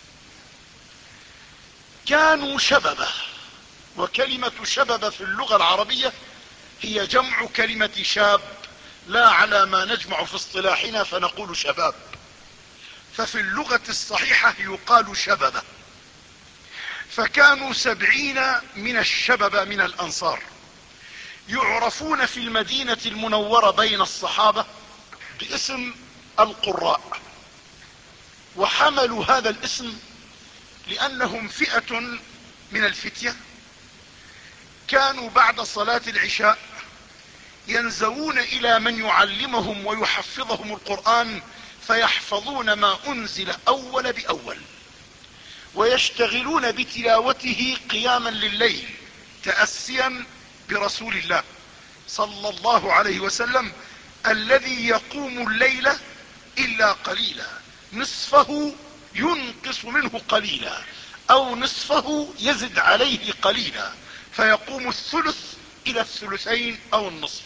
كانوا شببة، وكلمة شببة في اللغة العربية هي جمع كلمة شاب، لا على ما نجمع في اصطلاحنا فنقول شباب، ففي اللغة الصحيحة يقال شببة. فكانوا سبعين من الشببة من الأنصار، يعرفون في المدينة المنورة بين الصحابة باسم القراء، وحملوا هذا الاسم لأنهم فئة من الفتية كانوا بعد صلاة العشاء ينزوون إلى من يعلمهم ويحفظهم القرآن فيحفظون ما أنزل أول بأول، ويشتغلون بتلاوته قياما لليل تأسيا برسول الله صلى الله عليه وسلم الذي يقوم الليل إلا قليلا، نصفه ينقص منه قليلا أو نصفه يزد عليه قليلا، فيقوم الثلث إلى الثلثين أو النصف.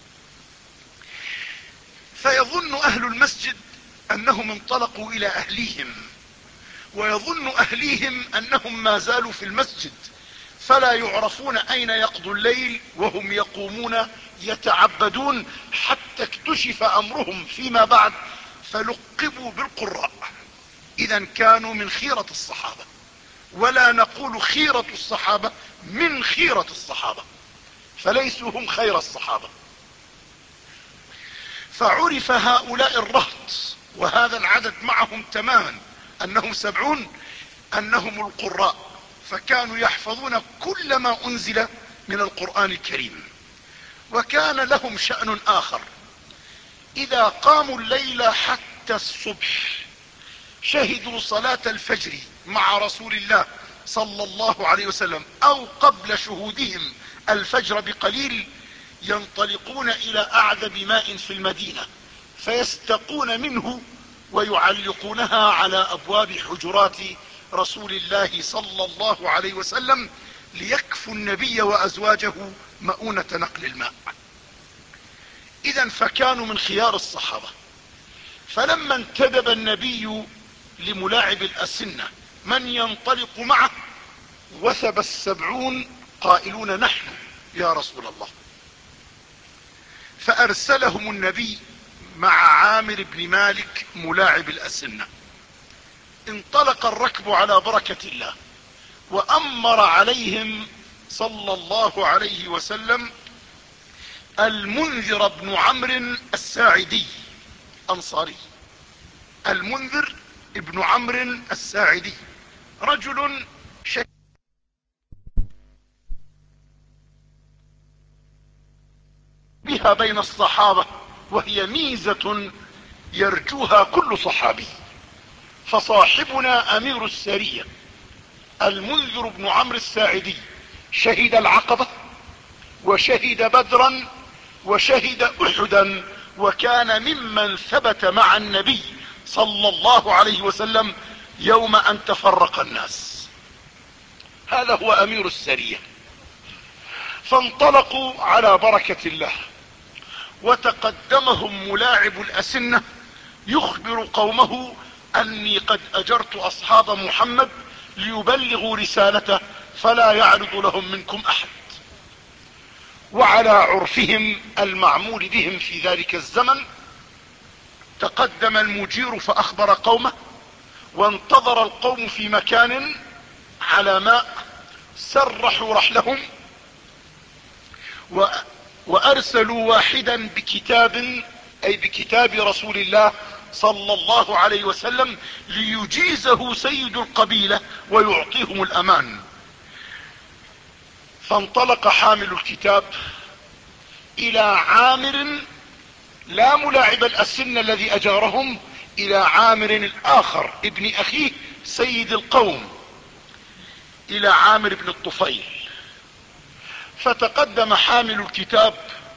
فيظن أهل المسجد أنهم انطلقوا إلى أهليهم، ويظن أهليهم أنهم ما زالوا في المسجد، فلا يعرفون أين يقضوا الليل وهم يقومون يتعبدون، حتى اكتشف أمرهم فيما بعد فلقبوا بالقراء. إذا كانوا من خيرة الصحابة، ولا نقول خيرة الصحابة، من خيرة الصحابة، فليسوا هم خير الصحابة. فعرف هؤلاء الرهط وهذا العدد معهم تماما أنهم سبعون أنهم القراء، فكانوا يحفظون كل ما أنزل من القرآن الكريم. وكان لهم شأن آخر، إذا قاموا الليل حتى الصبح شهدوا صلاة الفجر مع رسول الله صلى الله عليه وسلم أو قبل شهودهم الفجر بقليل ينطلقون إلى أعذب ماء في المدينة فيستقون منه ويعلقونها على أبواب حجرات رسول الله صلى الله عليه وسلم ليكفوا النبي وأزواجه مؤونة نقل الماء. إذا فكانوا من خيار الصحابة. فلما انتدب النبي لملاعب الأسنة من ينطلق معه وثب السبعون قائلون نحن يا رسول الله، فأرسلهم النبي مع عامر بن مالك ملاعب الأسنة. انطلق الركب على بركة الله، وأمر عليهم صلى الله عليه وسلم المنذر بن عمرو الساعدي أنصاري. المنذر ابن عمرو الساعدي رجل شك بها بين الصحابة، وهي ميزة يرجوها كل صحابي. فصاحبنا أمير السرية المنذر بن عمرو الساعدي شهد العقبة وشهد بدرا وشهد أحدا، وكان ممن ثبت مع النبي صلى الله عليه وسلم يوم أن تفرق الناس. هذا هو أمير السرية. فانطلقوا على بركة الله، وتقدمهم ملاعب الأسنة يخبر قومه أني قد أجرت أصحاب محمد ليبلغوا رسالته فلا يعرض لهم منكم أحد. وعلى عرفهم المعمول بهم في ذلك الزمن تقدم المجير فأخبر قومه، وانتظر القوم في مكان على ماء، سرحوا رحلهم وأرسلوا واحدا بكتاب أي بكتاب رسول الله صلى الله عليه وسلم ليجيزه سيد القبيلة ويعطيهم الأمان. فانطلق حامل الكتاب إلى عامر، لا ملاعب الأسنة الذي أجارهم، إلى عامر الآخر ابن أخيه سيد القوم، إلى عامر بن الطفيل. فتقدم حامل الكتاب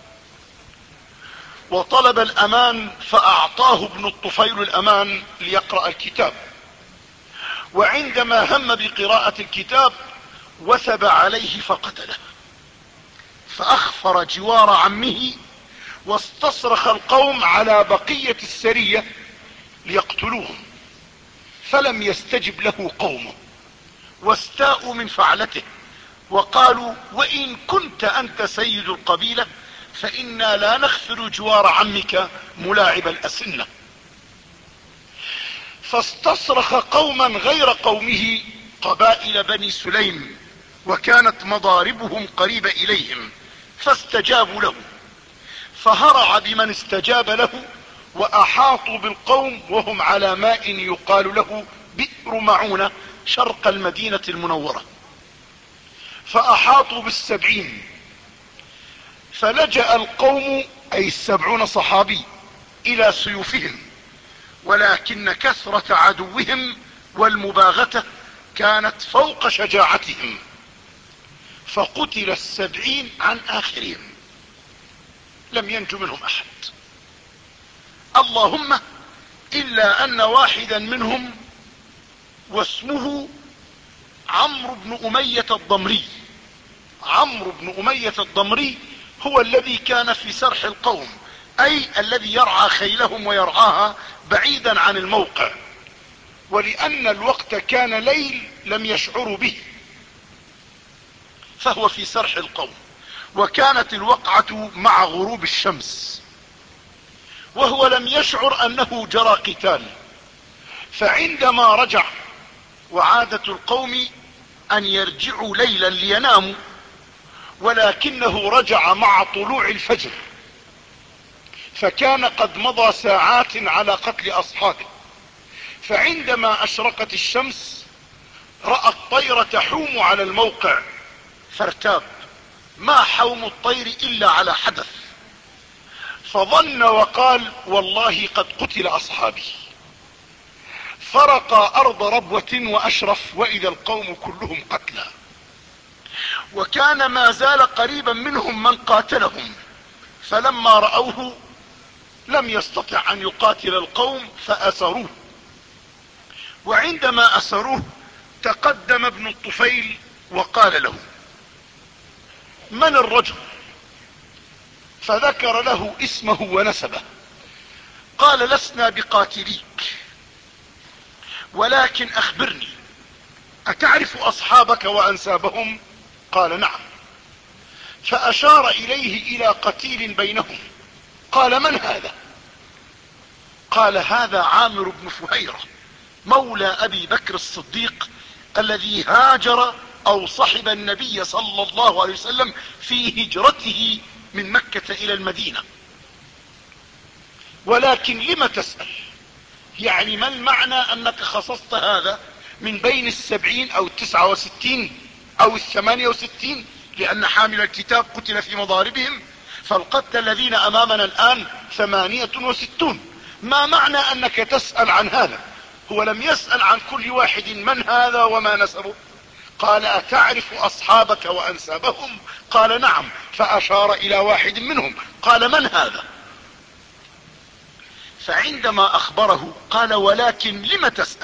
وطلب الأمان، فأعطاه ابن الطفيل الأمان ليقرأ الكتاب. وعندما هم بقراءة الكتاب وثب عليه فقتله، فأخفر جوار عمه، واستصرخ القوم على بقية السرية ليقتلوهم، فلم يستجب له قومه واستاءوا من فعلته وقالوا وإن كنت أنت سيد القبيلة فإنا لا نغفر جوار عمك ملاعب الأسنة. فاستصرخ قوما غير قومه قبائل بني سليم، وكانت مضاربهم قريبة إليهم، فاستجابوا له، فهرع بمن استجاب له، وأحاطوا بالقوم وهم على ماء يقال له بئر معونة شرق المدينة المنورة، فأحاطوا بالسبعين، فلجأ القوم أي السبعون صحابي إلى سيوفهم، ولكن كثرة عدوهم والمباغتة كانت فوق شجاعتهم، فقتل السبعين عن آخرهم، لم ينج منهم أحد، اللهم إلا أن واحدا منهم واسمه عمرو بن أمية الضمري. عمرو بن أمية الضمري هو الذي كان في سرح القوم، أي الذي يرعى خيلهم ويرعاها بعيدا عن الموقع، ولأن الوقت كان ليل لم يشعروا به، فهو في سرح القوم، وكانت الوقعة مع غروب الشمس، وهو لم يشعر أنه جرى قتال. فعندما رجع، وعادة القوم أن يرجعوا ليلا ليناموا، ولكنه رجع مع طلوع الفجر، فكان قد مضى ساعات على قتل أصحابه، فعندما أشرقت الشمس رأى الطير تحوم على الموقع فارتاب، ما حوم الطير إلا على حدث، فظن وقال والله قد قتل أصحابي، فرق أرض ربوة وأشرف وإذا القوم كلهم قتلى، وكان ما زال قريبا منهم من قاتلهم، فلما رأوه لم يستطع أن يقاتل القوم فأسروه، وعندما أسروه تقدم ابن الطفيل وقال له من الرجل؟ فذكر له اسمه ونسبه، قال لسنا بقاتليك، ولكن أخبرني أتعرف أصحابك وأنسابهم؟ قال نعم. فأشار إليه إلى قتيل بينهم، قال من هذا؟ قال هذا عامر بن فهيرة مولى أبي بكر الصديق الذي هاجر أو صحب النبي صلى الله عليه وسلم في هجرته من مكة إلى المدينة. ولكن لم تسأل؟ يعني ما المعنى أنك خصصت هذا من بين السبعين أو التسعة وستين أو الثمانية وستين، لأن حامل الكتاب قتل في مضاربهم، فالقتل الذين أمامنا الآن ثمانية وستون. ما معنى أنك تسأل عن هذا؟ هو لم يسأل عن كل واحد من هذا وما نسبه، قال أتعرف أصحابك وأنسابهم؟ قال نعم. فأشار إلى واحد منهم، قال من هذا؟ فعندما أخبره قال ولكن لم تسأل؟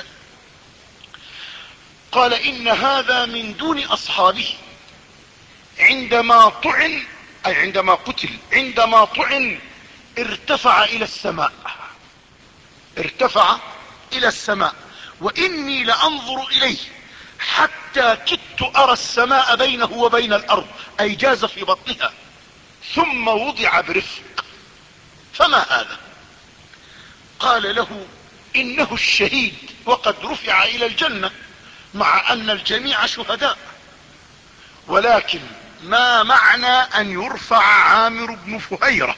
قال إن هذا من دون أصحابه، عندما طعن أي عندما قتل، عندما طعن ارتفع إلى السماء، ارتفع إلى السماء، وإني لأنظر إليه حتى كدت أرى السماء بينه وبين الأرض، أي جاز في بطنها، ثم وضع برفق. فما هذا؟ قال له إنه الشهيد وقد رفع إلى الجنة، مع أن الجميع شهداء، ولكن ما معنى أن يرفع عامر بن فهيرة؟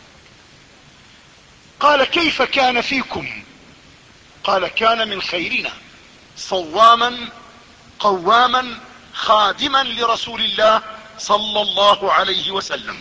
قال كيف كان فيكم؟ قال كان من خيرنا، صواما قواما خادما لرسول الله صلى الله عليه وسلم.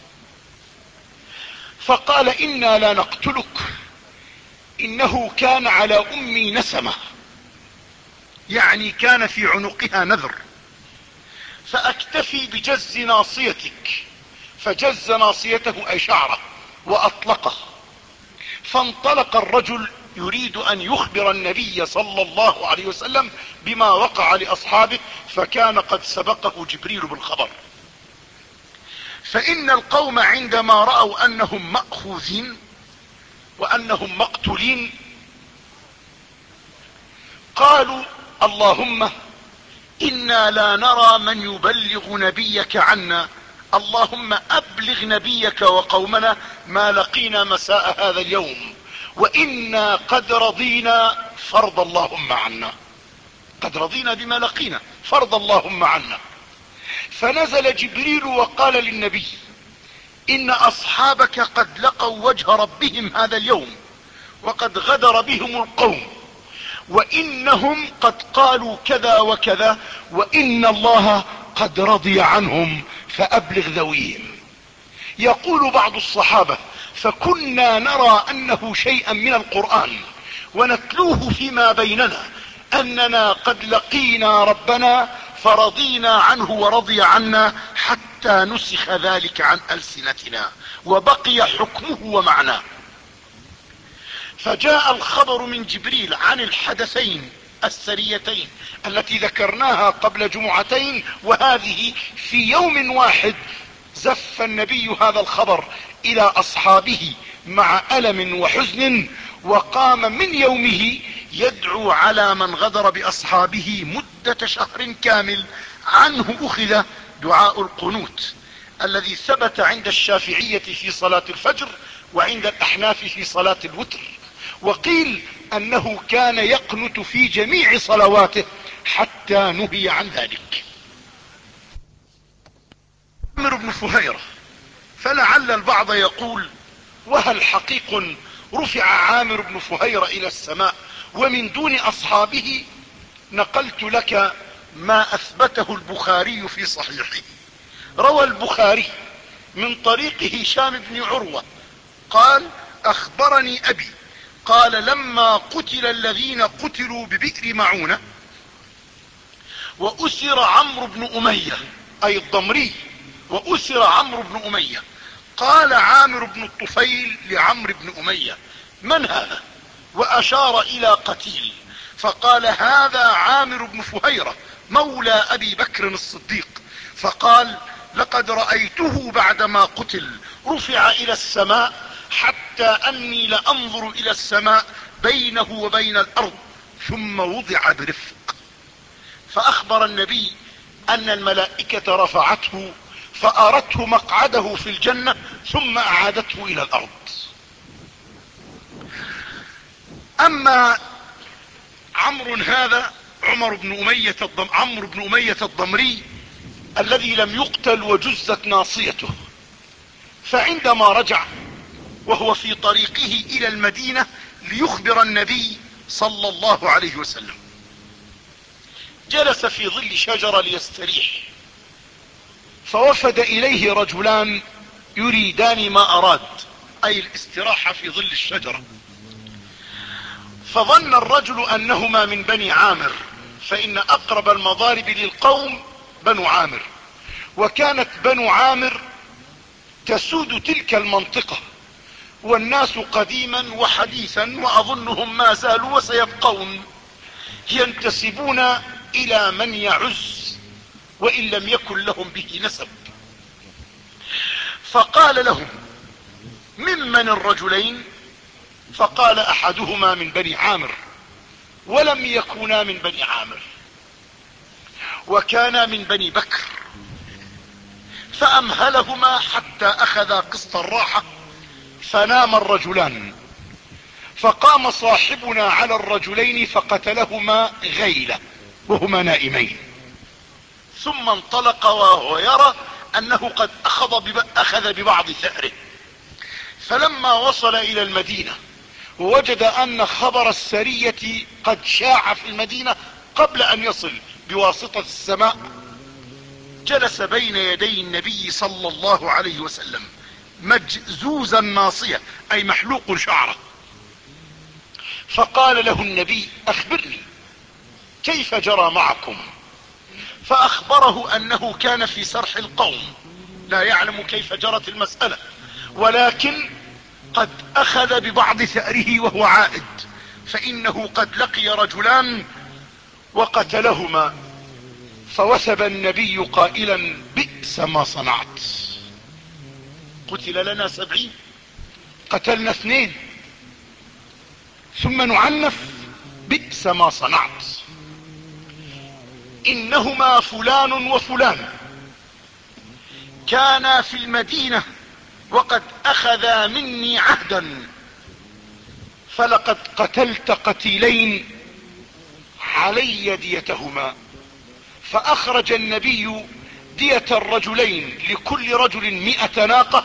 فقال إنا لا نقتلك، إنه كان على أمي نسمة، يعني كان في عنقها نذر، فأكتفي بجز ناصيتك. فجز ناصيته أي شعره وأطلقه، فانطلق الرجل يريد أن يخبر النبي صلى الله عليه وسلم بما وقع لأصحابه، فكان قد سبقه جبريل بالخبر. فإن القوم عندما رأوا أنهم مأخوذين وأنهم مقتولين قالوا اللهم إنا لا نرى من يبلغ نبيك عنا، اللهم أبلغ نبيك وقومنا ما لقينا مساء هذا اليوم، وإنا قد رضينا فرض اللهم عنا، قد رضينا بما لقينا فرض اللهم عنا. فنزل جبريل وقال للنبي إن أصحابك قد لقوا وجه ربهم هذا اليوم، وقد غدر بهم القوم، وانهم قد قالوا كذا وكذا، وان الله قد رضي عنهم فابلغ ذويهم. يقول بعض الصحابة: فكنا نرى انه شيئا من القرآن ونتلوه فيما بيننا اننا قد لقينا ربنا فرضينا عنه ورضي عنا، حتى نسخ ذلك عن ألسنتنا وبقي حكمه ومعناه. فجاء الخبر من جبريل عن الحدثين السريتين التي ذكرناها قبل جمعتين، وهذه في يوم واحد زف النبي هذا الخبر الى اصحابه مع الم وحزن، وقام من يومه يدعو على من غدر باصحابه مدة شهر كامل. عنه اخذ دعاء القنوت الذي ثبت عند الشافعية في صلاة الفجر وعند الاحناف في صلاة الوتر، وقيل انه كان يقنت في جميع صلواته حتى نهي عن ذلك. عامر بن فهيرة، فلعل البعض يقول: وهل حقيق رفع عامر بن فهيرة الى السماء ومن دون اصحابه؟ نقلت لك ما اثبته البخاري في صحيحه. روى البخاري من طريق هشام بن عروة قال: اخبرني ابي قال: لما قتل الذين قتلوا ببئر معونة واسر عمرو بن امية، اي الضمري، واسر عمرو بن امية، قال عامر بن الطفيل لعمرو بن امية: من هذا؟ واشار الى قتيل، فقال: هذا عامر بن فهيرة مولى ابي بكر الصديق. فقال: لقد رأيته بعدما قتل رفع الى السماء حتى اني لانظر الى السماء بينه وبين الارض، ثم وضع برفق. فاخبر النبي ان الملائكة رفعته فارته مقعده في الجنة ثم اعادته الى الارض. اما عمرو هذا عمر بن أمية الضم... عمرو بن أمية الضمري الذي لم يقتل وجزت ناصيته، فعندما رجع وهو في طريقه الى المدينة ليخبر النبي صلى الله عليه وسلم، جلس في ظل شجرة ليستريح، فوفد اليه رجلان يريدان ما اراد، اي الاستراحة في ظل الشجرة. فظن الرجل انهما من بني عامر، فان اقرب المضارب للقوم بنو عامر، وكانت بنو عامر تسود تلك المنطقة، والناس قديما وحديثا واظنهم ما زالوا وسيبقون ينتسبون الى من يعز وان لم يكن لهم به نسب. فقال لهم: ممن الرجلين؟ فقال احدهما من بني عامر، ولم يكونا من بني عامر، وكانا من بني بكر. فامهلهما حتى اخذا قسط الراحة، فنام الرجلان، فقام صاحبنا على الرجلين فقتلهما غيلة وهما نائمين، ثم انطلق وهو يرى انه قد اخذ, بب... أخذ ببعض ثأره. فلما وصل الى المدينة ووجد ان خبر السرية قد شاع في المدينة قبل ان يصل بواسطة السماء، جلس بين يدي النبي صلى الله عليه وسلم مجزوز الناصية، اي محلوق شعره. فقال له النبي: اخبرني كيف جرى معكم؟ فاخبره انه كان في سرح القوم لا يعلم كيف جرت المسألة، ولكن قد اخذ ببعض ثأره وهو عائد، فانه قد لقي رجلان وقتلهما. فوثب النبي قائلا: بئس ما صنعت، قتل لنا سبعين، قتلنا اثنين ثم نعنف، بئس ما صنعت. انهما فلان وفلان كانا في المدينة وقد اخذا مني عهدا، فلقد قتلت قتيلين علي ديتهما. فاخرج النبي دية الرجلين لكل رجل مئة ناقة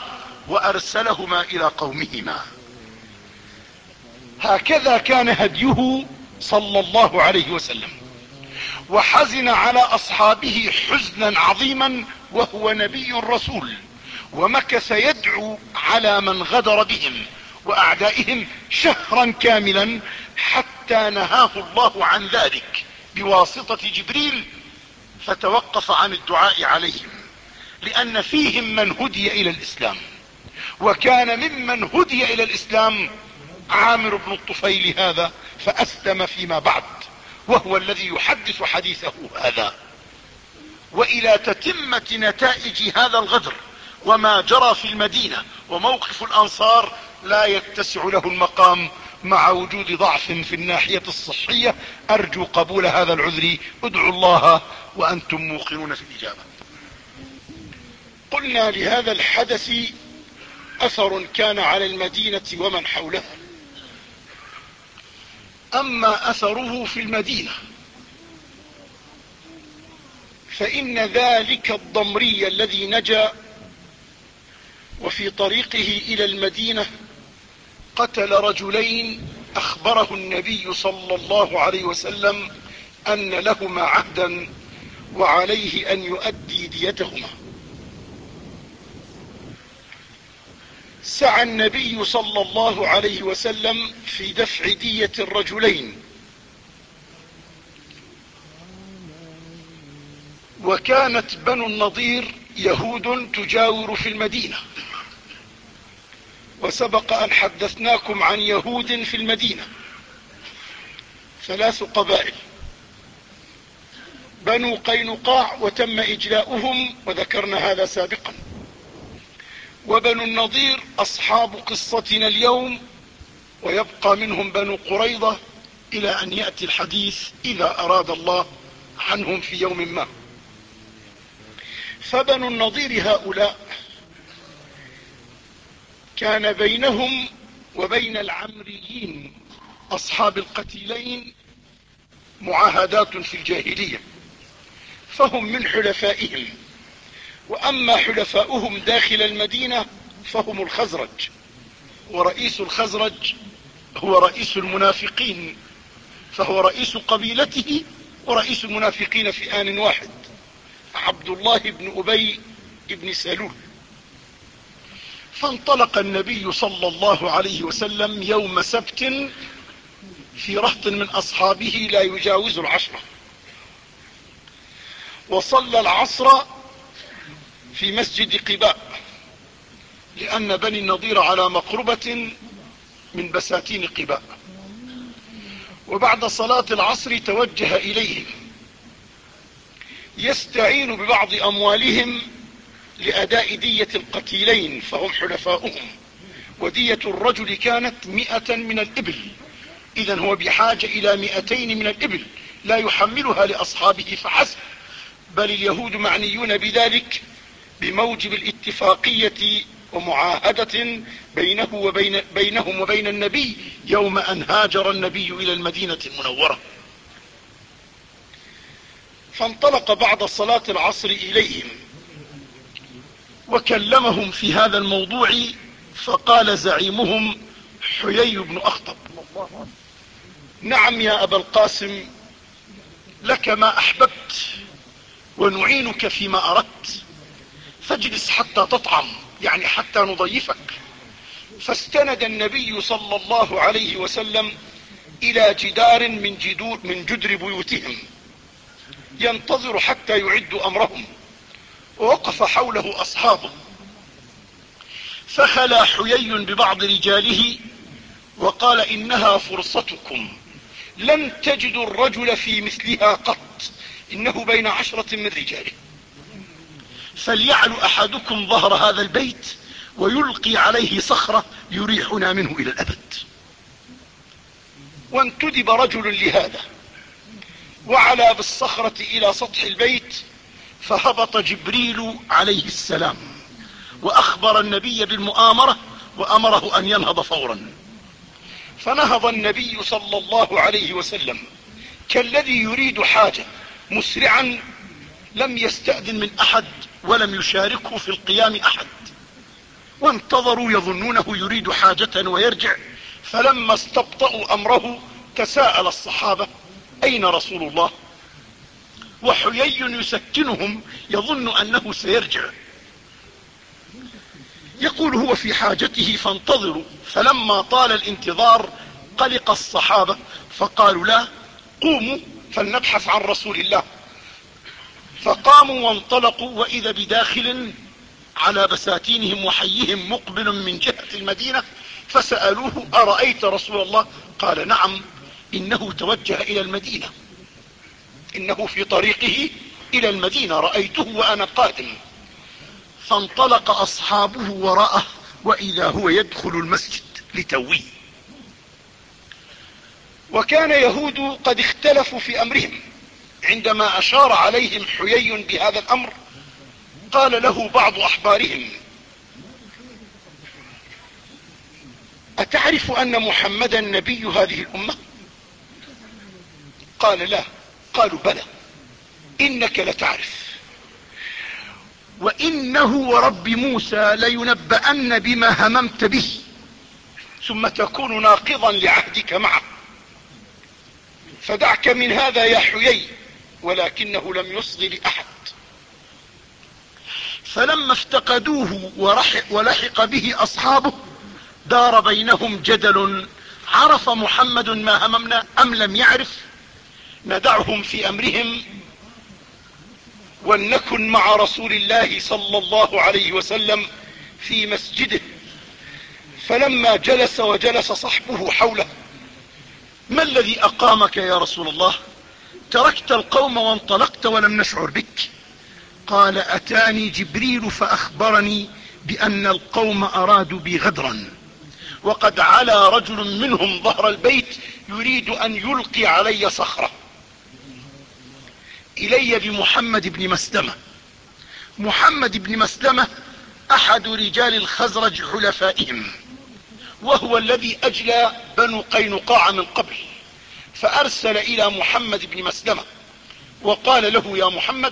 وارسلهما الى قومهما. هكذا كان هديه صلى الله عليه وسلم، وحزن على اصحابه حزنا عظيما وهو نبي رسول، ومكث يدعو على من غدر بهم واعدائهم شهرا كاملا حتى نهاه الله عن ذلك بواسطة جبريل، فتوقف عن الدعاء عليهم، لان فيهم من هدي الى الاسلام، وكان ممن هدي الى الاسلام عامر بن الطفيل هذا، فاسلم فيما بعد، وهو الذي يحدث حديثه هذا. والى تتمة نتائج هذا الغدر وما جرى في المدينة وموقف الانصار لا يتسع له المقام مع وجود ضعف في الناحية الصحية. ارجو قبول هذا العذر، ادعوا الله وانتم موقنون في الاجابة. قلنا لهذا الحدث اثر كان على المدينة ومن حولها. اما اثره في المدينة فان ذلك الضمري الذي نجا وفي طريقه الى المدينة قتل رجلين اخبره النبي صلى الله عليه وسلم ان لهما عهدا وعليه ان يؤدي ديتهما. سعى النبي صلى الله عليه وسلم في دفع دية الرجلين، وكانت بنو النضير يهود تجاور في المدينة، وسبق ان حدثناكم عن يهود في المدينة ثلاث قبائل: بنو قينقاع وتم اجلاؤهم وذكرنا هذا سابقا، وبنو النضير اصحاب قصتنا اليوم، ويبقى منهم بنو قريظة الى ان يأتي الحديث اذا اراد الله عنهم في يوم ما. فبنو النضير هؤلاء كان بينهم وبين العمريين اصحاب القتيلين معاهدات في الجاهلية، فهم من حلفائهم. واما حلفاؤهم داخل المدينة فهم الخزرج، ورئيس الخزرج هو رئيس المنافقين، فهو رئيس قبيلته ورئيس المنافقين في آن واحد، عبد الله بن أبي بن سلول. فانطلق النبي صلى الله عليه وسلم يوم سبت في رهط من اصحابه لا يجاوز العشرة، وصلى العصر في مسجد قباء، لان بني النضير على مقربة من بساتين قباء. وبعد صلاة العصر توجه اليهم يستعين ببعض اموالهم لاداء دية القتيلين، فهم حلفاؤهم، ودية الرجل كانت مئة من الابل، اذا هو بحاجة الى مئتين من الابل لا يحملها لاصحابه فحسب، بل اليهود معنيون بذلك بموجب الاتفاقية ومعاهدة بينه وبين بينهم وبين النبي يوم ان هاجر النبي الى المدينة المنورة. فانطلق بعد صلاة العصر اليهم وكلمهم في هذا الموضوع، فقال زعيمهم حيي بن اخطب: نعم يا ابا القاسم، لك ما احببت ونعينك فيما اردت، فاجلس حتى تطعم، يعني حتى نضيفك. فاستند النبي صلى الله عليه وسلم الى جدار من جدور من جدر بيوتهم ينتظر حتى يعدوا امرهم، ووقف حوله اصحابه. فخلى حيي ببعض رجاله وقال: انها فرصتكم، لن تجدوا الرجل في مثلها قط، انه بين عشرة من رجاله، فليعلو احدكم ظهر هذا البيت ويلقي عليه صخرة يريحنا منه الى الابد. وانتدب رجل لهذا وعلى بالصخرة الى سطح البيت، فهبط جبريل عليه السلام واخبر النبي بالمؤامرة وامره ان ينهض فورا. فنهض النبي صلى الله عليه وسلم كالذي يريد حاجة مسرعا، لم يستأذن من احد ولم يشاركه في القيام احد، وانتظروا يظنونه يريد حاجة ويرجع. فلما استبطأوا امره تساءل الصحابة أين رسول الله؟ وحيي يسكنهم يظن أنه سيرجع، يقول هو في حاجته فانتظروا. فلما طال الانتظار قلق الصحابة فقالوا لا، قوموا فلنبحث عن رسول الله. فقاموا وانطلقوا، وإذا بداخل على بساتينهم وحيهم مقبل من جهة المدينة، فسألوه أرأيت رسول الله؟ قال نعم، إنه توجه إلى المدينة، إنه في طريقه إلى المدينة، رأيته وأنا قادم. فانطلق أصحابه وراءه، وإذا هو يدخل المسجد لتويه. وكان يهود قد اختلفوا في أمرهم. عندما أشار عليهم حيي بهذا الأمر قال له بعض أحبارهم أتعرف أن محمدا نبي هذه الأمة؟ قال لا. قالوا بلى، إنك لتعرف، وإنه ورب موسى لينبأن بما هممت به ثم تكون ناقضا لعهدك معه، فدعك من هذا يا حيي. ولكنه لم يصغ لأحد. فلما افتقدوه ولحق به أصحابه دار بينهم جدل، عرف محمد ما هممنا أم لم يعرف؟ ندعهم في أمرهم ولنكن مع رسول الله صلى الله عليه وسلم في مسجده. فلما جلس وجلس صحبه حوله ما الذي أقامك يا رسول الله؟ تركت القوم وانطلقت ولم نشعر بك. قال أتاني جبريل فأخبرني بأن القوم أرادوا بي غدرا، وقد علا رجل منهم ظهر البيت يريد أن يلقي علي صخرة. إلي بمحمد بن مسلمة. محمد بن مسلمة أحد رجال الخزرج حلفائهم، وهو الذي أجلى بنو قينقاع من قبل. فأرسل إلى محمد بن مسلمة وقال له يا محمد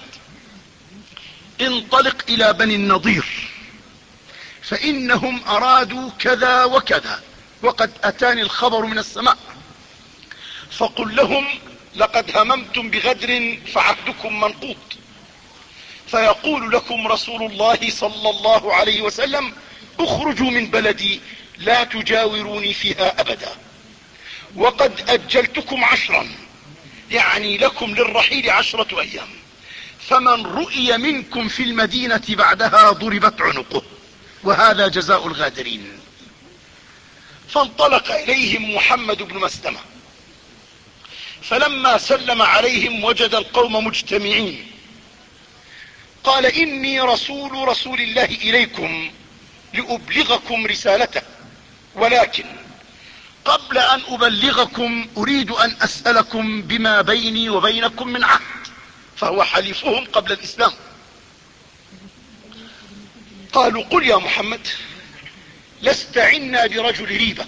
انطلق إلى بني النضير فإنهم أرادوا كذا وكذا، وقد أتاني الخبر من السماء، فقل لهم لقد هممتم بغدر فعهدكم منقوض، فيقول لكم رسول الله صلى الله عليه وسلم اخرجوا من بلدي لا تجاوروني فيها أبدا، وقد أجلتكم عشرا، يعني لكم للرحيل عشرة أيام، فمن رؤي منكم في المدينة بعدها ضربت عنقه، وهذا جزاء الغادرين. فانطلق إليهم محمد بن مسلمة، فلما سلم عليهم وجد القوم مجتمعين. قال إني رسول رسول الله إليكم لأبلغكم رسالته، ولكن قبل أن أبلغكم أريد أن أسألكم بما بيني وبينكم من عهد. فهو حليفهم قبل الإسلام. قالوا قل يا محمد لست عنا برجل ريبة.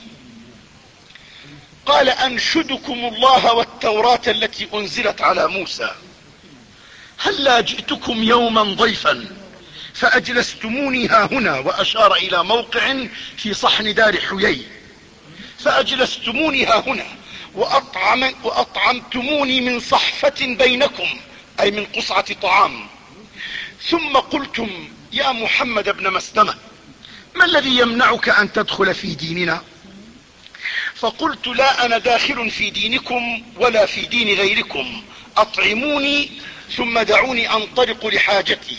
قال أنشدكم الله والتوراة التي أنزلت على موسى، هلا جئتكم يوما ضيفا فأجلستموني ها هنا، وأشار إلى موقع في صحن دار حيي، فأجلستموني ها هنا وأطعم وأطعمتموني من صحفة بينكم، أي من قصعة طعام، ثم قلتم يا محمد بن مسلمة ما الذي يمنعك أن تدخل في ديننا؟ فقلت لا أنا داخل في دينكم ولا في دين غيركم، أطعموني ثم دعوني أنطلق لحاجتي.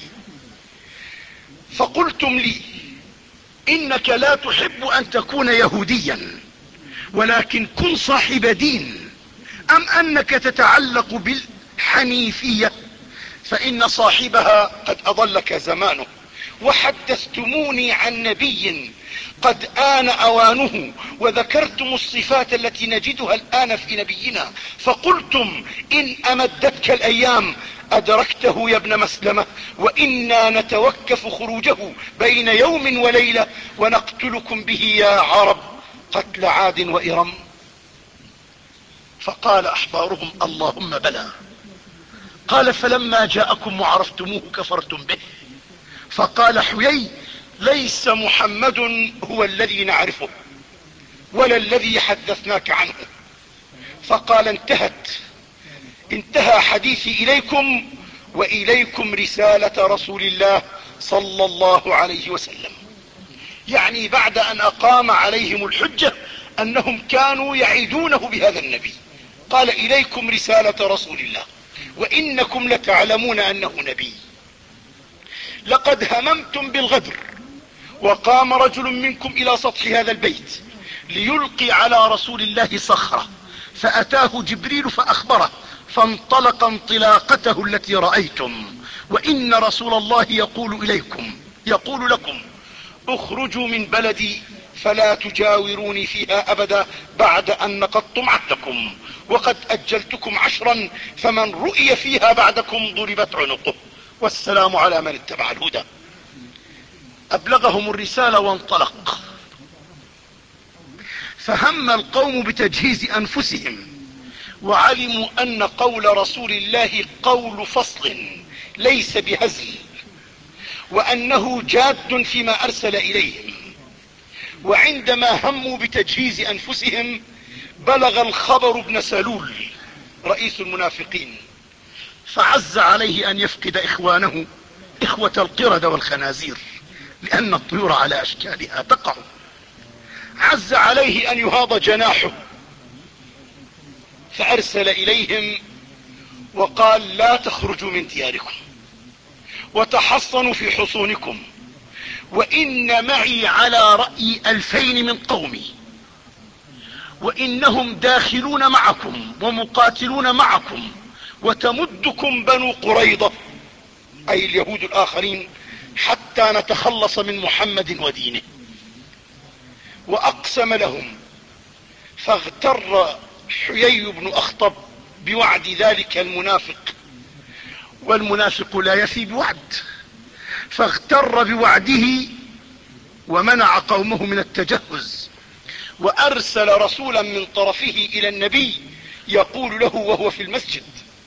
فقلتم لي إنك لا تحب أن تكون يهوديا، ولكن كن صاحب دين، أم أنك تتعلق بالحنيفية فإن صاحبها قد أضلك زمانه. وحدثتموني عن نبي قد آن أوانه، وذكرتم الصفات التي نجدها الآن في نبينا، فقلتم إن أمدتك الأيام أدركته يا ابن مسلمة، وإنا نتوكف خروجه بين يوم وليلة ونقتلكم به يا عرب قتل عاد وإرم. فقال أحبارهم اللهم بلى. قال فلما جاءكم وعرفتموه كفرتم به. فقال حيي ليس محمد هو الذي نعرفه ولا الذي حدثناك عنه. فقال انتهت انتهى حديثي اليكم واليكم رسالة رسول الله صلى الله عليه وسلم. يعني بعد ان اقام عليهم الحجة انهم كانوا يعيدونه بهذا النبي، قال اليكم رسالة رسول الله وانكم لتعلمون انه نبي. لقد هممتم بالغدر، وقام رجل منكم الى سطح هذا البيت ليلقي على رسول الله صخرة، فاتاه جبريل فاخبره، فانطلق انطلاقته التي رأيتم، وان رسول الله يقول اليكم يقول لكم اخرجوا من بلدي فلا تجاوروني فيها ابدا بعد ان نقضتم عهدكم، وقد اجلتكم عشرا، فمن رؤي فيها بعدكم ضربت عنقه، والسلام على من اتبع الهدى. ابلغهم الرسالة وانطلق. فهم القوم بتجهيز انفسهم، وعلموا ان قول رسول الله قول فصل ليس بهزل، وانه جاد فيما ارسل اليهم. وعندما هموا بتجهيز انفسهم بلغ الخبر ابن سلول رئيس المنافقين، فعز عليه ان يفقد اخوانه اخوة القردة والخنازير، لان الطيور على اشكالها تقع. عز عليه ان يهاض جناحه، فارسل اليهم وقال لا تخرجوا من دياركم وتحصنوا في حصونكم، وان معي على رأي الفين من قومي، وانهم داخلون معكم ومقاتلون معكم، وتمدكم بنو قريظة اي اليهود الاخرين حتى نتخلص من محمد ودينه. واقسم لهم، فاغتر حيي بن اخطب بوعد ذلك المنافق، والمنافق لا يفي بوعد، فاغتر بوعده ومنع قومه من التجهز، وارسل رسولا من طرفه الى النبي يقول له وهو في المسجد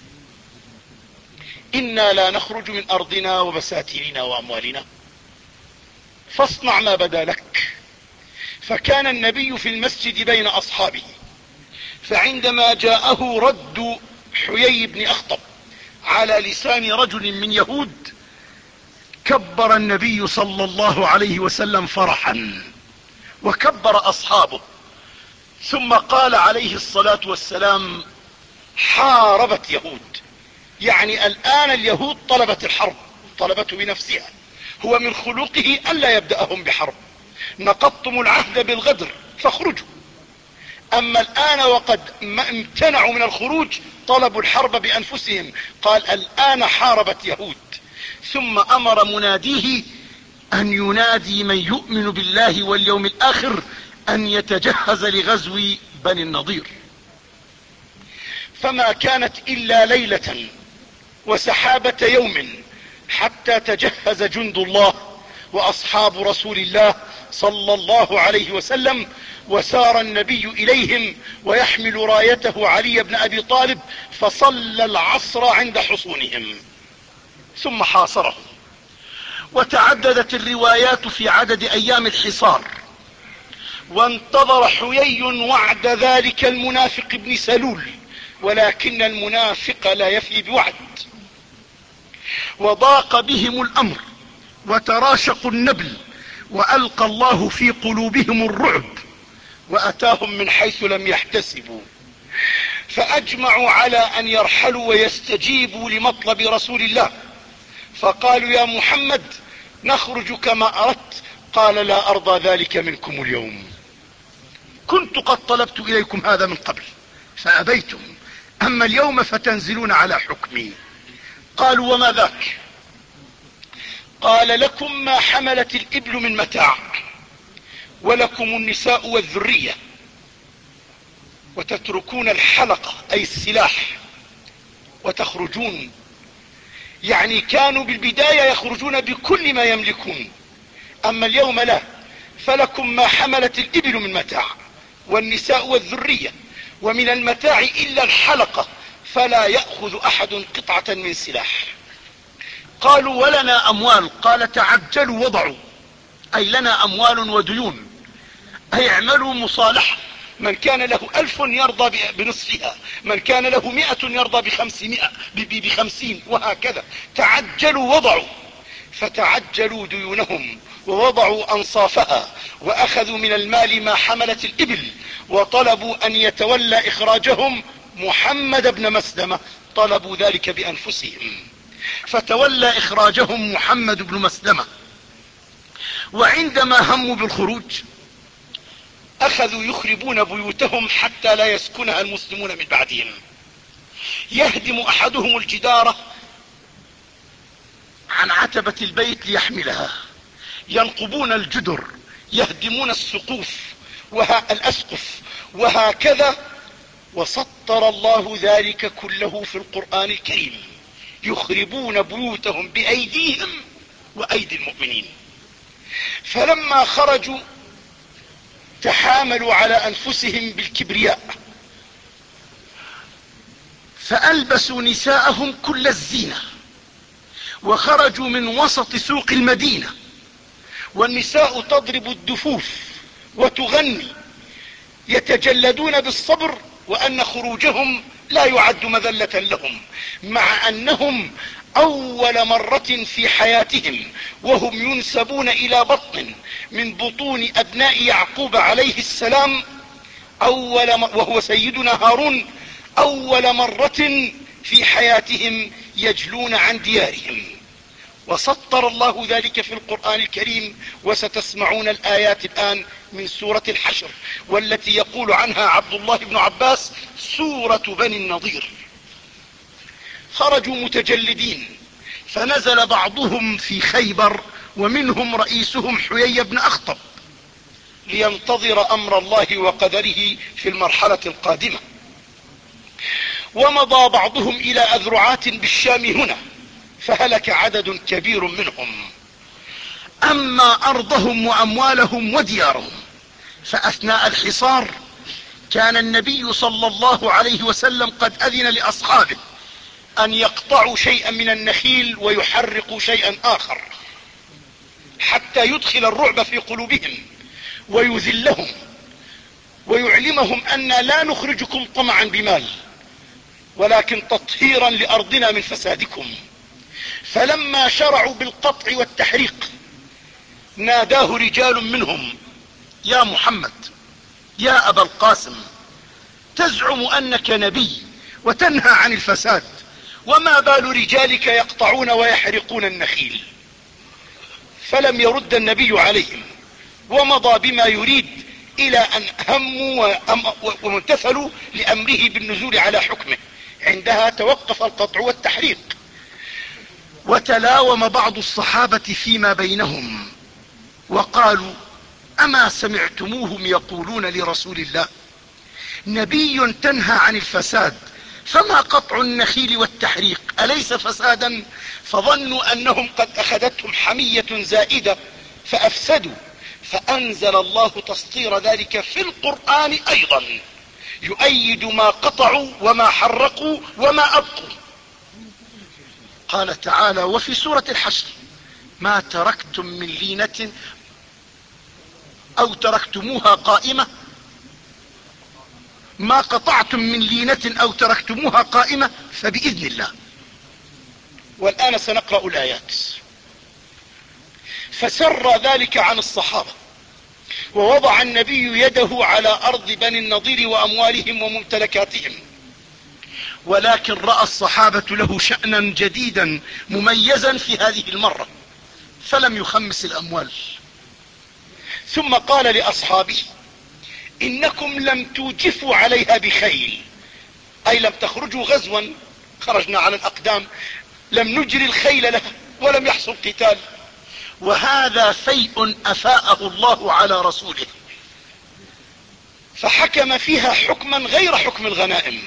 انا لا نخرج من ارضنا وبساتيننا واموالنا، فاصنع ما بدا لك. فكان النبي في المسجد بين اصحابه، فعندما جاءه رد حيي بن اخطب على لسان رجل من يهود كبر النبي صلى الله عليه وسلم فرحا، وكبر اصحابه، ثم قال عليه الصلاة والسلام حاربت يهود، يعني الان اليهود طلبت الحرب، طلبته بنفسها، هو من خلقه الا يبدأهم بحرب. نقضتم العهد بالغدر فاخرجوا، اما الان وقد امتنعوا من الخروج طلبوا الحرب بانفسهم، قال الان حاربت يهود. ثم امر مناديه ان ينادي من يؤمن بالله واليوم الاخر ان يتجهز لغزو بني النضير. فما كانت الا ليلة وسحابة يوم حتى تجهز جند الله واصحاب رسول الله صلى الله عليه وسلم، وسار النبي اليهم ويحمل رايته علي بن ابي طالب، فصلى العصر عند حصونهم ثم حاصرهم. وتعددت الروايات في عدد ايام الحصار، وانتظر حيي وعد ذلك المنافق ابن سلول، ولكن المنافق لا يفي بوعد. وضاق بهم الامر وتراشقوا النبل، والقى الله في قلوبهم الرعب، واتاهم من حيث لم يحتسبوا، فاجمعوا على ان يرحلوا ويستجيبوا لمطلب رسول الله. فقالوا يا محمد نخرج كما اردت، قال لا ارضى ذلك منكم اليوم، كنت قد طلبت اليكم هذا من قبل فابيتم، اما اليوم فتنزلون على حكمي. قالوا وما ذاك؟ قال لكم ما حملت الابل من متاع، ولكم النساء والذرية، وتتركون الحلقة اي السلاح وتخرجون. يعني كانوا بالبداية يخرجون بكل ما يملكون، اما اليوم لا، فلكم ما حملت الابل من متاع والنساء والذرية، ومن المتاع الا الحلقة فلا يأخذ احد قطعة من سلاح. قالوا ولنا اموال، قال تعجلوا وضعوا، اي لنا اموال وديون، اي اعملوا مصالحة من كان له ألف يرضى بنصفها، من كان له مئة يرضى بخمسمائة بخمسين، وهكذا. تعجلوا وضعوا، فتعجلوا ديونهم ووضعوا أنصافها، وأخذوا من المال ما حملت الإبل، وطلبوا أن يتولى إخراجهم محمد بن مسلمة، طلبوا ذلك بأنفسهم، فتولى إخراجهم محمد بن مسلمة. وعندما هموا بالخروج أخذوا يخربون بيوتهم حتى لا يسكنها المسلمون من بعدهم. يهدم أحدهم الجدار عن عتبة البيت ليحملها، ينقبون الجدر، يهدمون السقوف والأسقف، وهكذا. وسطر الله ذلك كله في القرآن الكريم، يخربون بيوتهم بأيديهم وأيدي المؤمنين. فلما خرجوا تحاملوا على أنفسهم بالكبرياء، فألبسوا نساءهم كل الزينة، وخرجوا من وسط سوق المدينة، والنساء تضرب الدفوف وتغني، يتجلدون بالصبر، وأن خروجهم لا يعد مذلة لهم، مع أنهم أول مرة في حياتهم وهم ينسبون إلى بطن من بطون أبناء يعقوب عليه السلام، أول وهو سيدنا هارون، أول مرة في حياتهم يجلون عن ديارهم. وسطر الله ذلك في القرآن الكريم، وستسمعون الآيات الآن من سورة الحشر، والتي يقول عنها عبد الله بن عباس سورة بني النضير. خرجوا متجلدين، فنزل بعضهم في خيبر، ومنهم رئيسهم حيي بن أخطب، لينتظر أمر الله وقدره في المرحلة القادمة. ومضى بعضهم إلى أذرعات بالشام هنا، فهلك عدد كبير منهم. أما أرضهم وأموالهم وديارهم، فأثناء الحصار كان النبي صلى الله عليه وسلم قد أذن لأصحابه أن يقطعوا شيئا من النخيل ويحرقوا شيئا آخر، حتى يدخل الرعب في قلوبهم ويذلهم ويعلمهم أن لا نخرجكم طمعا بمال، ولكن تطهيرا لأرضنا من فسادكم. فلما شرعوا بالقطع والتحريق ناداه رجال منهم: يا محمد، يا أبا القاسم، تزعم أنك نبي وتنهى عن الفساد، وما بال رجالك يقطعون ويحرقون النخيل؟ فلم يرد النبي عليهم، ومضى بما يريد إلى أن هموا وامتثلوا لأمره بالنزول على حكمه. عندها توقف القطع والتحريق. وتلاوم بعض الصحابة فيما بينهم وقالوا: أما سمعتموهم يقولون لرسول الله: نبي تنهى عن الفساد، فما قطع النخيل والتحريق أليس فسادا؟ فظنوا أنهم قد أخذتهم حمية زائدة فأفسدوا، فأنزل الله تسطير ذلك في القرآن أيضا، يؤيد ما قطعوا وما حرقوا وما أبقوا. قال تعالى: وفي سورة الحشر: ما تركتم من لينة أو تركتموها قائمة، ما قطعتم من لينة أو تركتموها قائمة فبإذن الله. والآن سنقرأ الآيات. فسر ذلك عن الصحابة، ووضع النبي يده على أرض بني النضير وأموالهم وممتلكاتهم، ولكن رأى الصحابة له شأنا جديدا مميزا في هذه المرة، فلم يخمس الأموال. ثم قال لأصحابه: إنكم لم توجفوا عليها بخيل، أي لم تخرجوا غزوا، خرجنا على الأقدام، لم نجري الخيل لها ولم يحصل قتال، وهذا فيء أفاءه الله على رسوله، فحكم فيها حكما غير حكم الغنائم،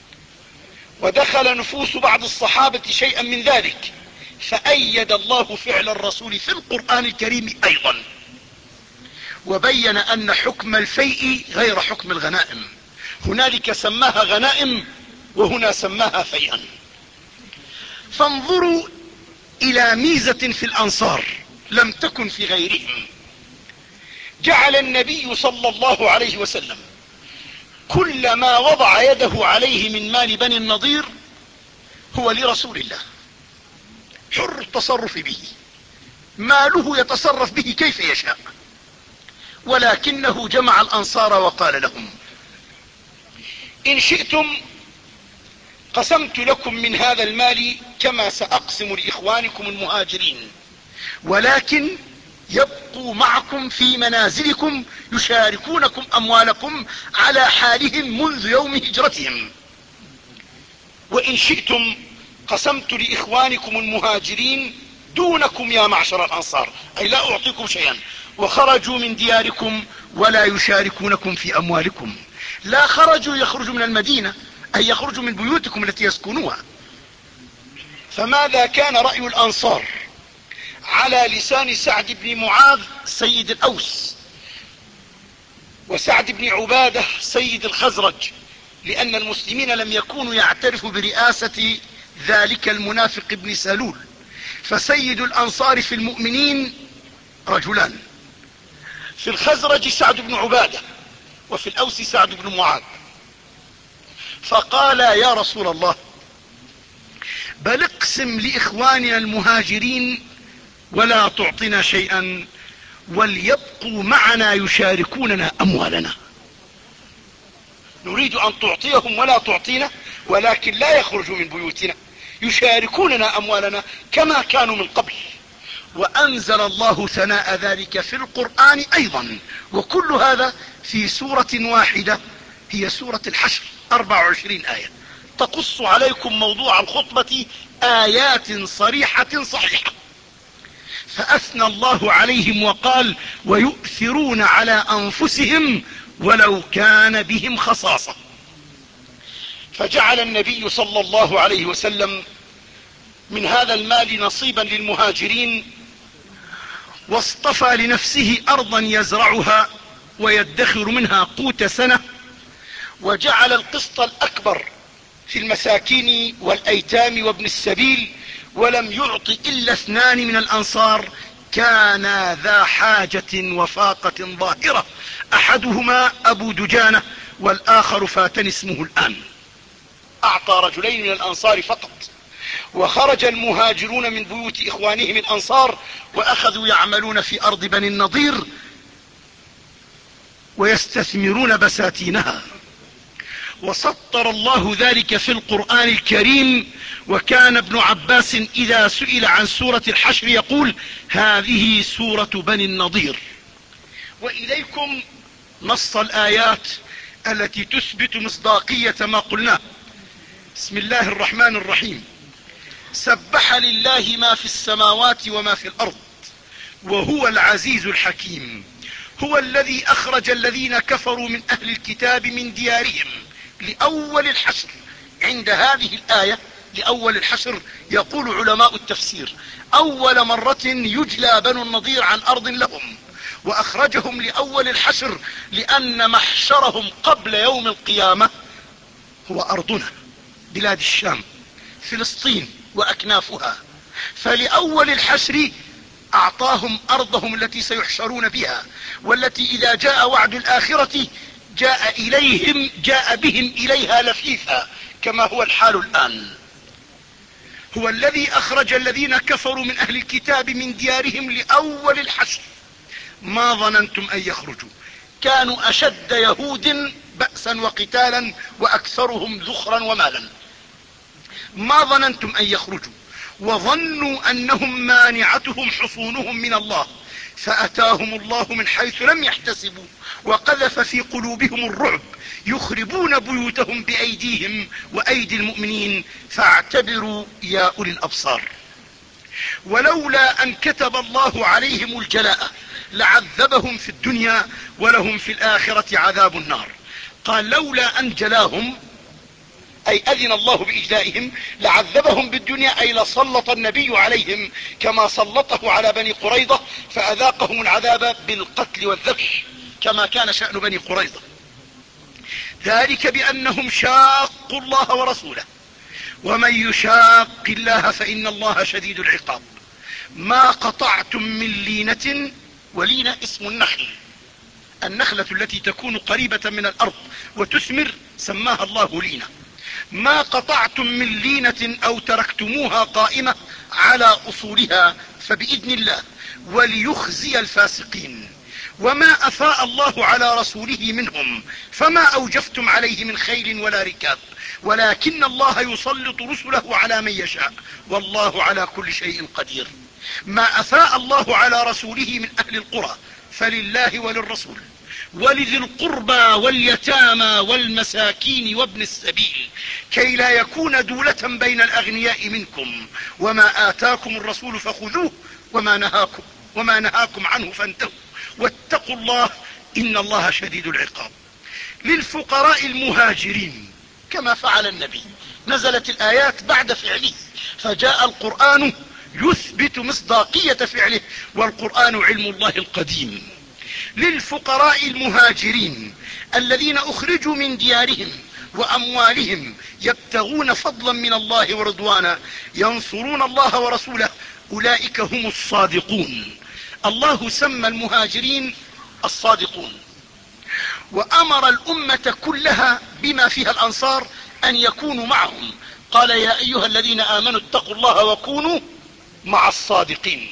ودخل نفوس بعض الصحابة شيئا من ذلك، فأيد الله فعل الرسول في القرآن الكريم أيضا، وبين أن حكم الفيء غير حكم الغنائم. هنالك سماها غنائم وهنا سماها فيئا. فانظروا إلى ميزة في الأنصار لم تكن في غيرهم. جعل النبي صلى الله عليه وسلم كل ما وضع يده عليه من مال بني النضير هو لرسول الله، حر التصرف به، ماله يتصرف به كيف يشاء. ولكنه جمع الأنصار وقال لهم: إن شئتم قسمت لكم من هذا المال كما سأقسم لإخوانكم المهاجرين، ولكن يبقوا معكم في منازلكم يشاركونكم أموالكم على حالهم منذ يوم هجرتهم. وإن شئتم قسمت لإخوانكم المهاجرين دونكم يا معشر الأنصار، أي لا أعطيكم شيئا، وخرجوا من دياركم ولا يشاركونكم في أموالكم. لا خرجوا يخرجوا من المدينة، أي يخرجوا من بيوتكم التي يسكنوها. فماذا كان رأي الأنصار على لسان سعد بن معاذ سيد الأوس وسعد بن عبادة سيد الخزرج؟ لأن المسلمين لم يكونوا يعترفوا برئاسة ذلك المنافق ابن سلول، فسيد الأنصار في المؤمنين رجلان، في الخزرج سعد بن عبادة وفي الأوس سعد بن معاذ. فقال: يا رسول الله، بل اقسم لإخواننا المهاجرين ولا تعطنا شيئا، وليبقوا معنا يشاركوننا أموالنا. نريد أن تعطيهم ولا تعطينا، ولكن لا يخرجوا من بيوتنا، يشاركوننا أموالنا كما كانوا من قبل. وأنزل الله ثناء ذلك في القرآن أيضا، وكل هذا في سورة واحدة هي سورة الحشر، أربع وعشرين آية تقص عليكم موضوع الخطبة آيات صريحة صحيحة. فأثنى الله عليهم وقال: ويؤثرون على أنفسهم ولو كان بهم خصاصة. فجعل النبي صلى الله عليه وسلم من هذا المال نصيبا للمهاجرين، واصطفى لنفسه أرضا يزرعها ويدخر منها قوت سنة، وجعل القسط الأكبر في المساكين والأيتام وابن السبيل، ولم يعط إلا اثنان من الأنصار كانا ذا حاجة وفاقة ظاهرة، أحدهما أبو دجانة والآخر فاتني اسمه الآن. أعطى رجلين من الأنصار فقط، وخرج المهاجرون من بيوت إخوانهم الأنصار وأخذوا يعملون في أرض بني النضير ويستثمرون بساتينها. وسطر الله ذلك في القرآن الكريم، وكان ابن عباس إذا سئل عن سورة الحشر يقول: هذه سورة بني النضير. وإليكم نص الآيات التي تثبت مصداقية ما قلناه. بسم الله الرحمن الرحيم: سبح لله ما في السماوات وما في الأرض وهو العزيز الحكيم. هو الذي أخرج الذين كفروا من أهل الكتاب من ديارهم لأول الحشر. عند هذه الآية لأول الحشر يقول علماء التفسير: أول مرة يجلى بنو النضير عن أرض لهم، وأخرجهم لأول الحشر لأن محشرهم قبل يوم القيامة هو أرضنا، بلاد الشام، فلسطين وأكنافها. فلأول الحشر أعطاهم أرضهم التي سيحشرون بها، والتي إذا جاء وعد الآخرة جاء إليهم جاء بهم إليها لفيفا، كما هو الحال الآن. هو الذي أخرج الذين كفروا من أهل الكتاب من ديارهم لأول الحشر. ما ظننتم أن يخرجوا، كانوا أشد يهود بأسا وقتالا وأكثرهم ذخرا ومالا. ما ظننتم أن يخرجوا، وظنوا أنهم مانعتهم حصونهم من الله، فأتاهم الله من حيث لم يحتسبوا وقذف في قلوبهم الرعب، يخربون بيوتهم بأيديهم وأيدي المؤمنين، فاعتبروا يا أولي الأبصار. ولولا أن كتب الله عليهم الجلاء لعذبهم في الدنيا ولهم في الآخرة عذاب النار. قال: لولا أن جلاهم أي أذن الله بإجلائهم لعذبهم بالدنيا، أي لسلط النبي عليهم كما سلطه على بني قريظة، فأذاقهم العذاب بالقتل والذبح كما كان شأن بني قريظة. ذلك بأنهم شاقوا الله ورسوله، ومن يشاق الله فإن الله شديد العقاب. ما قطعتم من لينة، ولينة اسم النخل النخلة التي تكون قريبة من الأرض وتثمر سماها الله لينة. ما قطعتم من لينة أو تركتموها قائمة على أصولها فبإذن الله وليخزي الفاسقين. وما أفاء الله على رسوله منهم فما أوجفتم عليه من خيل ولا ركاب ولكن الله يسلط رسله على من يشاء والله على كل شيء قدير. ما أفاء الله على رسوله من أهل القرى فلله وللرسول ولذي القربى واليتامى والمساكين وابن السبيل كي لا يكون دولة بين الأغنياء منكم وما آتاكم الرسول فخذوه وما نهاكم, وما نهاكم عنه فانتهوا واتقوا الله إن الله شديد العقاب. للفقراء المهاجرين كما فعل النبي نزلت الآيات بعد فعله فجاء القرآن يثبت مصداقية فعله والقرآن علم الله القديم. للفقراء المهاجرين الذين أخرجوا من ديارهم وأموالهم يبتغون فضلا من الله ورضوانا ينصرون الله ورسوله أولئك هم الصادقون. الله سمى المهاجرين الصادقون وأمر الأمة كلها بما فيها الأنصار أن يكونوا معهم. قال يا أيها الذين آمنوا اتقوا الله وكونوا مع الصادقين.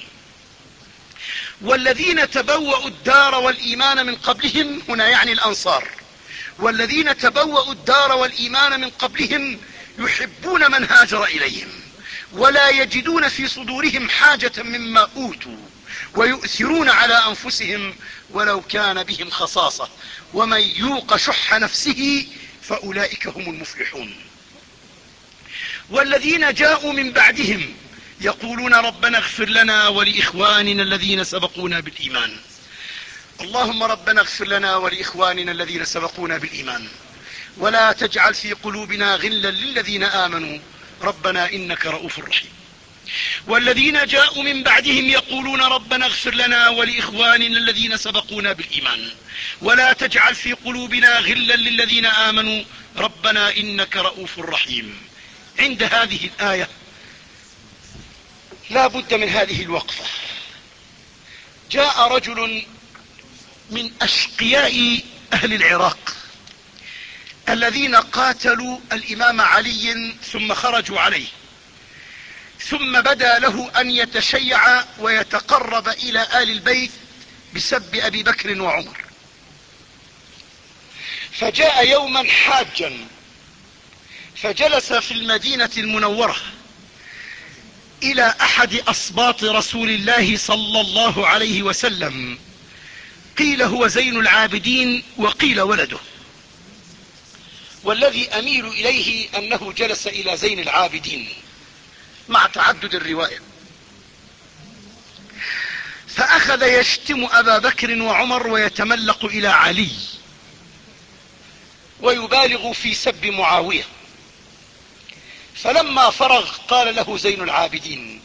والذين تبوأوا الدار والإيمان من قبلهم هنا يعني الأنصار والذين تبوأوا الدار والإيمان من قبلهم يحبون من هاجر إليهم ولا يجدون في صدورهم حاجة مما أوتوا ويؤثرون على أنفسهم ولو كان بهم خصاصة ومن يوق شح نفسه فأولئك هم المفلحون. والذين جاءوا من بعدهم يقولون ربنا اغفر لنا ولإخواننا الذين سبقونا بالإيمان. اللهم ربنا اغفر لنا ولإخواننا الذين سبقونا بالإيمان ولا تجعل في قلوبنا غلا للذين آمنوا ربنا إنك رؤوف رحيم. والذين جاءوا من بعدهم يقولون ربنا اغفر لنا ولإخواننا الذين سبقونا بالإيمان ولا تجعل في قلوبنا غلا للذين آمنوا ربنا إنك رؤوف رحيم. عند هذه الآية لا بد من هذه الوقفة. جاء رجل من أشقياء أهل العراق الذين قاتلوا الإمام علي ثم خرجوا عليه ثم بدا له أن يتشيع ويتقرب إلى آل البيت بسب أبي بكر وعمر. فجاء يوما حاجا فجلس في المدينة المنورة إلى أحد أصباط رسول الله صلى الله عليه وسلم قيل هو زين العابدين وقيل ولده والذي أميل إليه أنه جلس إلى زين العابدين مع تعدد الرواية. فأخذ يشتم أبا بكر وعمر ويتملق إلى علي ويبالغ في سب معاوية. فلما فرغ قال له زين العابدين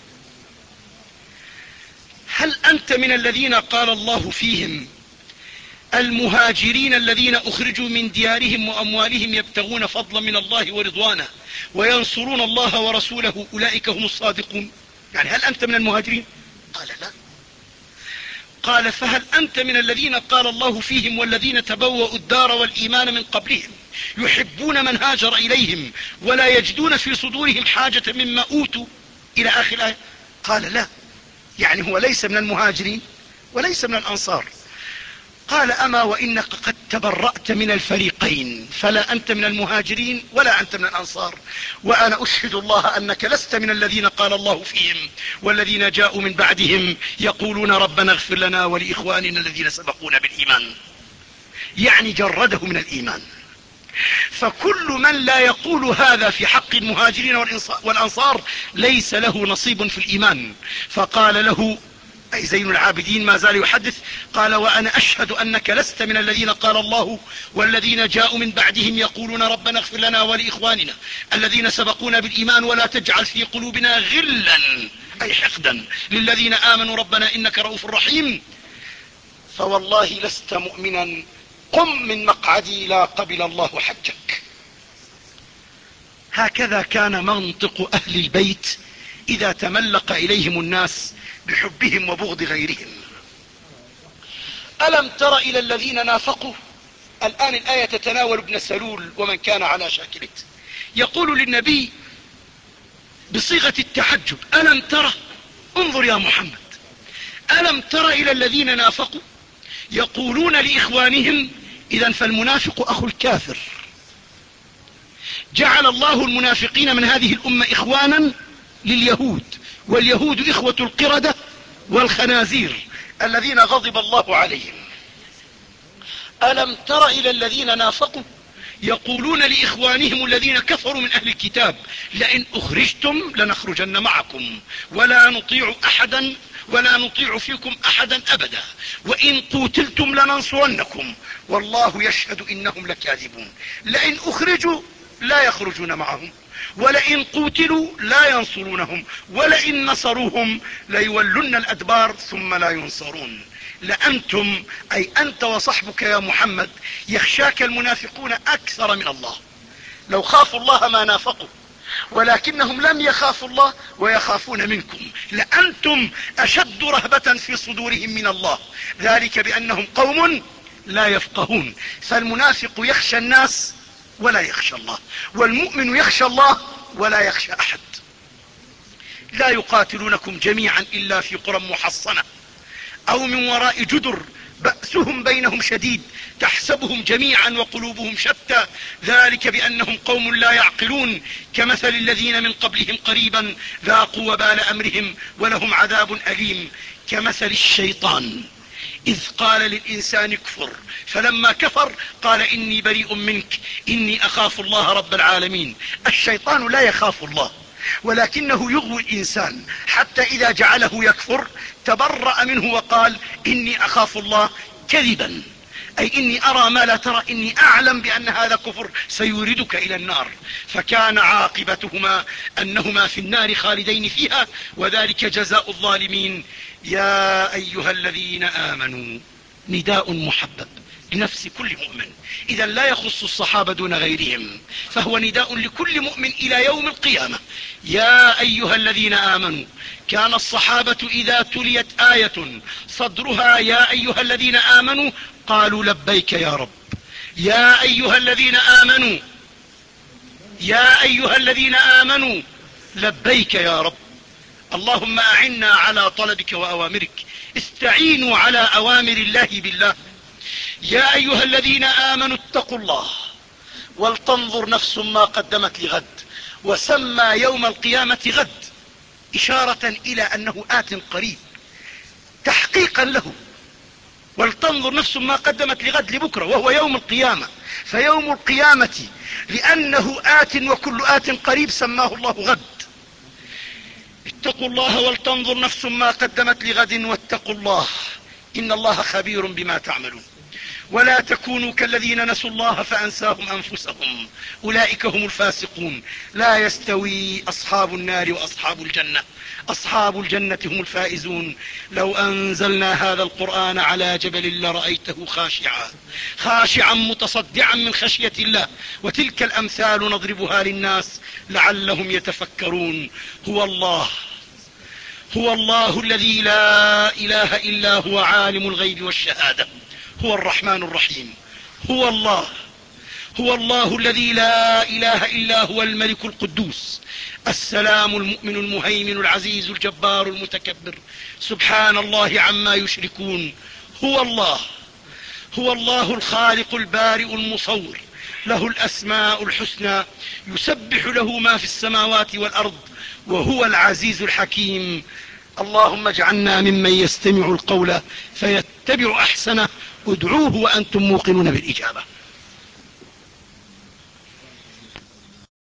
هل أنت من الذين قال الله فيهم المهاجرين الذين أخرجوا من ديارهم وأموالهم يبتغون فضلا من الله ورضوانه وينصرون الله ورسوله أولئك هم الصادقون؟ يعني هل أنت من المهاجرين؟ قال لا. قال فهل أنت من الذين قال الله فيهم والذين تبوأوا الدار والإيمان من قبلهم يحبون من هاجر إليهم ولا يجدون في صدورهم حاجة مما أوتوا إلى آخر الآية؟ قال لا. يعني هو ليس من المهاجرين وليس من الأنصار. قال أما وإنك قد تبرأت من الفريقين فلا أنت من المهاجرين ولا أنت من الأنصار وأنا أشهد الله أنك لست من الذين قال الله فيهم والذين جاءوا من بعدهم يقولون ربنا اغفر لنا ولإخواننا الذين سبقونا بالإيمان. يعني جرده من الإيمان. فكل من لا يقول هذا في حق المهاجرين والأنصار ليس له نصيب في الإيمان. فقال له أي زين العابدين ما زال يحدث قال وأنا أشهد أنك لست من الذين قال الله والذين جاءوا من بعدهم يقولون ربنا اغفر لنا ولإخواننا الذين سبقونا بالإيمان ولا تجعل في قلوبنا غلا أي حقدا للذين آمنوا ربنا إنك رؤوف رحيم. فوالله لست مؤمنا قم من مقعدي لا قبل الله حجك. هكذا كان منطق أهل البيت إذا تملق إليهم الناس بحبهم وبغض غيرهم. ألم تر إلى الذين نافقوا. الآن الآية تتناول ابن سلول ومن كان على شاكلته. يقول للنبي بصيغة التعجب: ألم تر، انظر يا محمد، ألم تر إلى الذين نافقوا يقولون لإخوانهم. إذن فالمنافق أخو الكافر. جعل الله المنافقين من هذه الأمة إخوانا لليهود، واليهود إخوة القردة والخنازير الذين غضب الله عليهم. ألم تر إلى الذين نافقوا يقولون لإخوانهم الذين كفروا من أهل الكتاب: لئن أخرجتم لنخرجن معكم ولا نطيع أحدا ولا نطيع فيكم أحدا أبدا، وإن قوتلتم لننصرنكم والله يشهد إنهم لكاذبون. لئن أخرجوا لا يخرجون معهم، ولئن قوتلوا لا ينصرونهم، ولئن نصروهم ليولن الأدبار ثم لا ينصرون. لأنتم، أي أنت وصحبك يا محمد، يخشاك المنافقون أكثر من الله. لو خافوا الله ما نافقوا، ولكنهم لم يخافوا الله ويخافون منكم. لأنتم أشد رهبة في صدورهم من الله، ذلك بأنهم قوم لا يفقهون. فالمنافق يخشى الناس ولا يخشى الله، والمؤمن يخشى الله ولا يخشى أحد. لا يقاتلونكم جميعا إلا في قرى محصنة أو من وراء جدر بأسهم بينهم شديد تحسبهم جميعا وقلوبهم شتى، ذلك بأنهم قوم لا يعقلون. كمثل الذين من قبلهم قريبا ذاقوا وبال أمرهم ولهم عذاب أليم. كمثل الشيطان إذ قال للإنسان اكفر فلما كفر قال إني بريء منك إني أخاف الله رب العالمين. الشيطان لا يخاف الله، ولكنه يغوي الإنسان حتى إذا جعله يكفر تبرأ منه وقال إني أخاف الله كذبا، أي إني أرى ما لا ترى، إني أعلم بأن هذا كفر سيوردك إلى النار. فكان عاقبتهما أنهما في النار خالدين فيها، وذلك جزاء الظالمين. يا أيها الذين آمنوا، نداء محبب لنفس كل مؤمن، إذا لا يخص الصحابة دون غيرهم، فهو نداء لكل مؤمن إلى يوم القيامة. يا أيها الذين آمنوا. كان الصحابة إذا تليت آية صدرها يا أيها الذين آمنوا قالوا لبيك يا رب. يا أيها الذين آمنوا، يا أيها الذين آمنوا لبيك يا رب. اللهم أعنا على طلبك وأوامرك، استعينوا على أوامر الله بالله. يا أيها الذين آمنوا اتقوا الله ولتنظر نفس ما قدمت لغد. وسمى يوم القيامة غد إشارة إلى أنه آت قريب تحقيقا له. ولتنظر نفس ما قدمت لغد لبكرة، وهو يوم القيامة. فيوم القيامة لأنه آت وكل آت قريب سماه الله غد. اتقوا الله ولتنظر نفس ما قدمت لغد واتقوا الله إن الله خبير بما تعملون. ولا تكونوا كالذين نسوا الله فأنساهم أنفسهم أولئك هم الفاسقون. لا يستوي أصحاب النار وأصحاب الجنة، أصحاب الجنة هم الفائزون. لو أنزلنا هذا القرآن على جبل لرأيته خاشعا خاشعا متصدعا من خشية الله. وتلك الأمثال نضربها للناس لعلهم يتفكرون. هو الله هو الله الذي لا إله إلا هو عالم الغيب والشهادة، هو الرحمن الرحيم. هو الله هو الله الذي لا إله إلا هو الملك القدوس السلام المؤمن المهيمن العزيز الجبار المتكبر، سبحان الله عما يشركون. هو الله هو الله الخالق البارئ المصور، له الأسماء الحسنى، يسبح له ما في السماوات والأرض، وهو العزيز الحكيم. اللهم اجعلنا ممن يستمع القول فيتبع أحسنه. ادعوه وأنتم موقنون بالإجابة.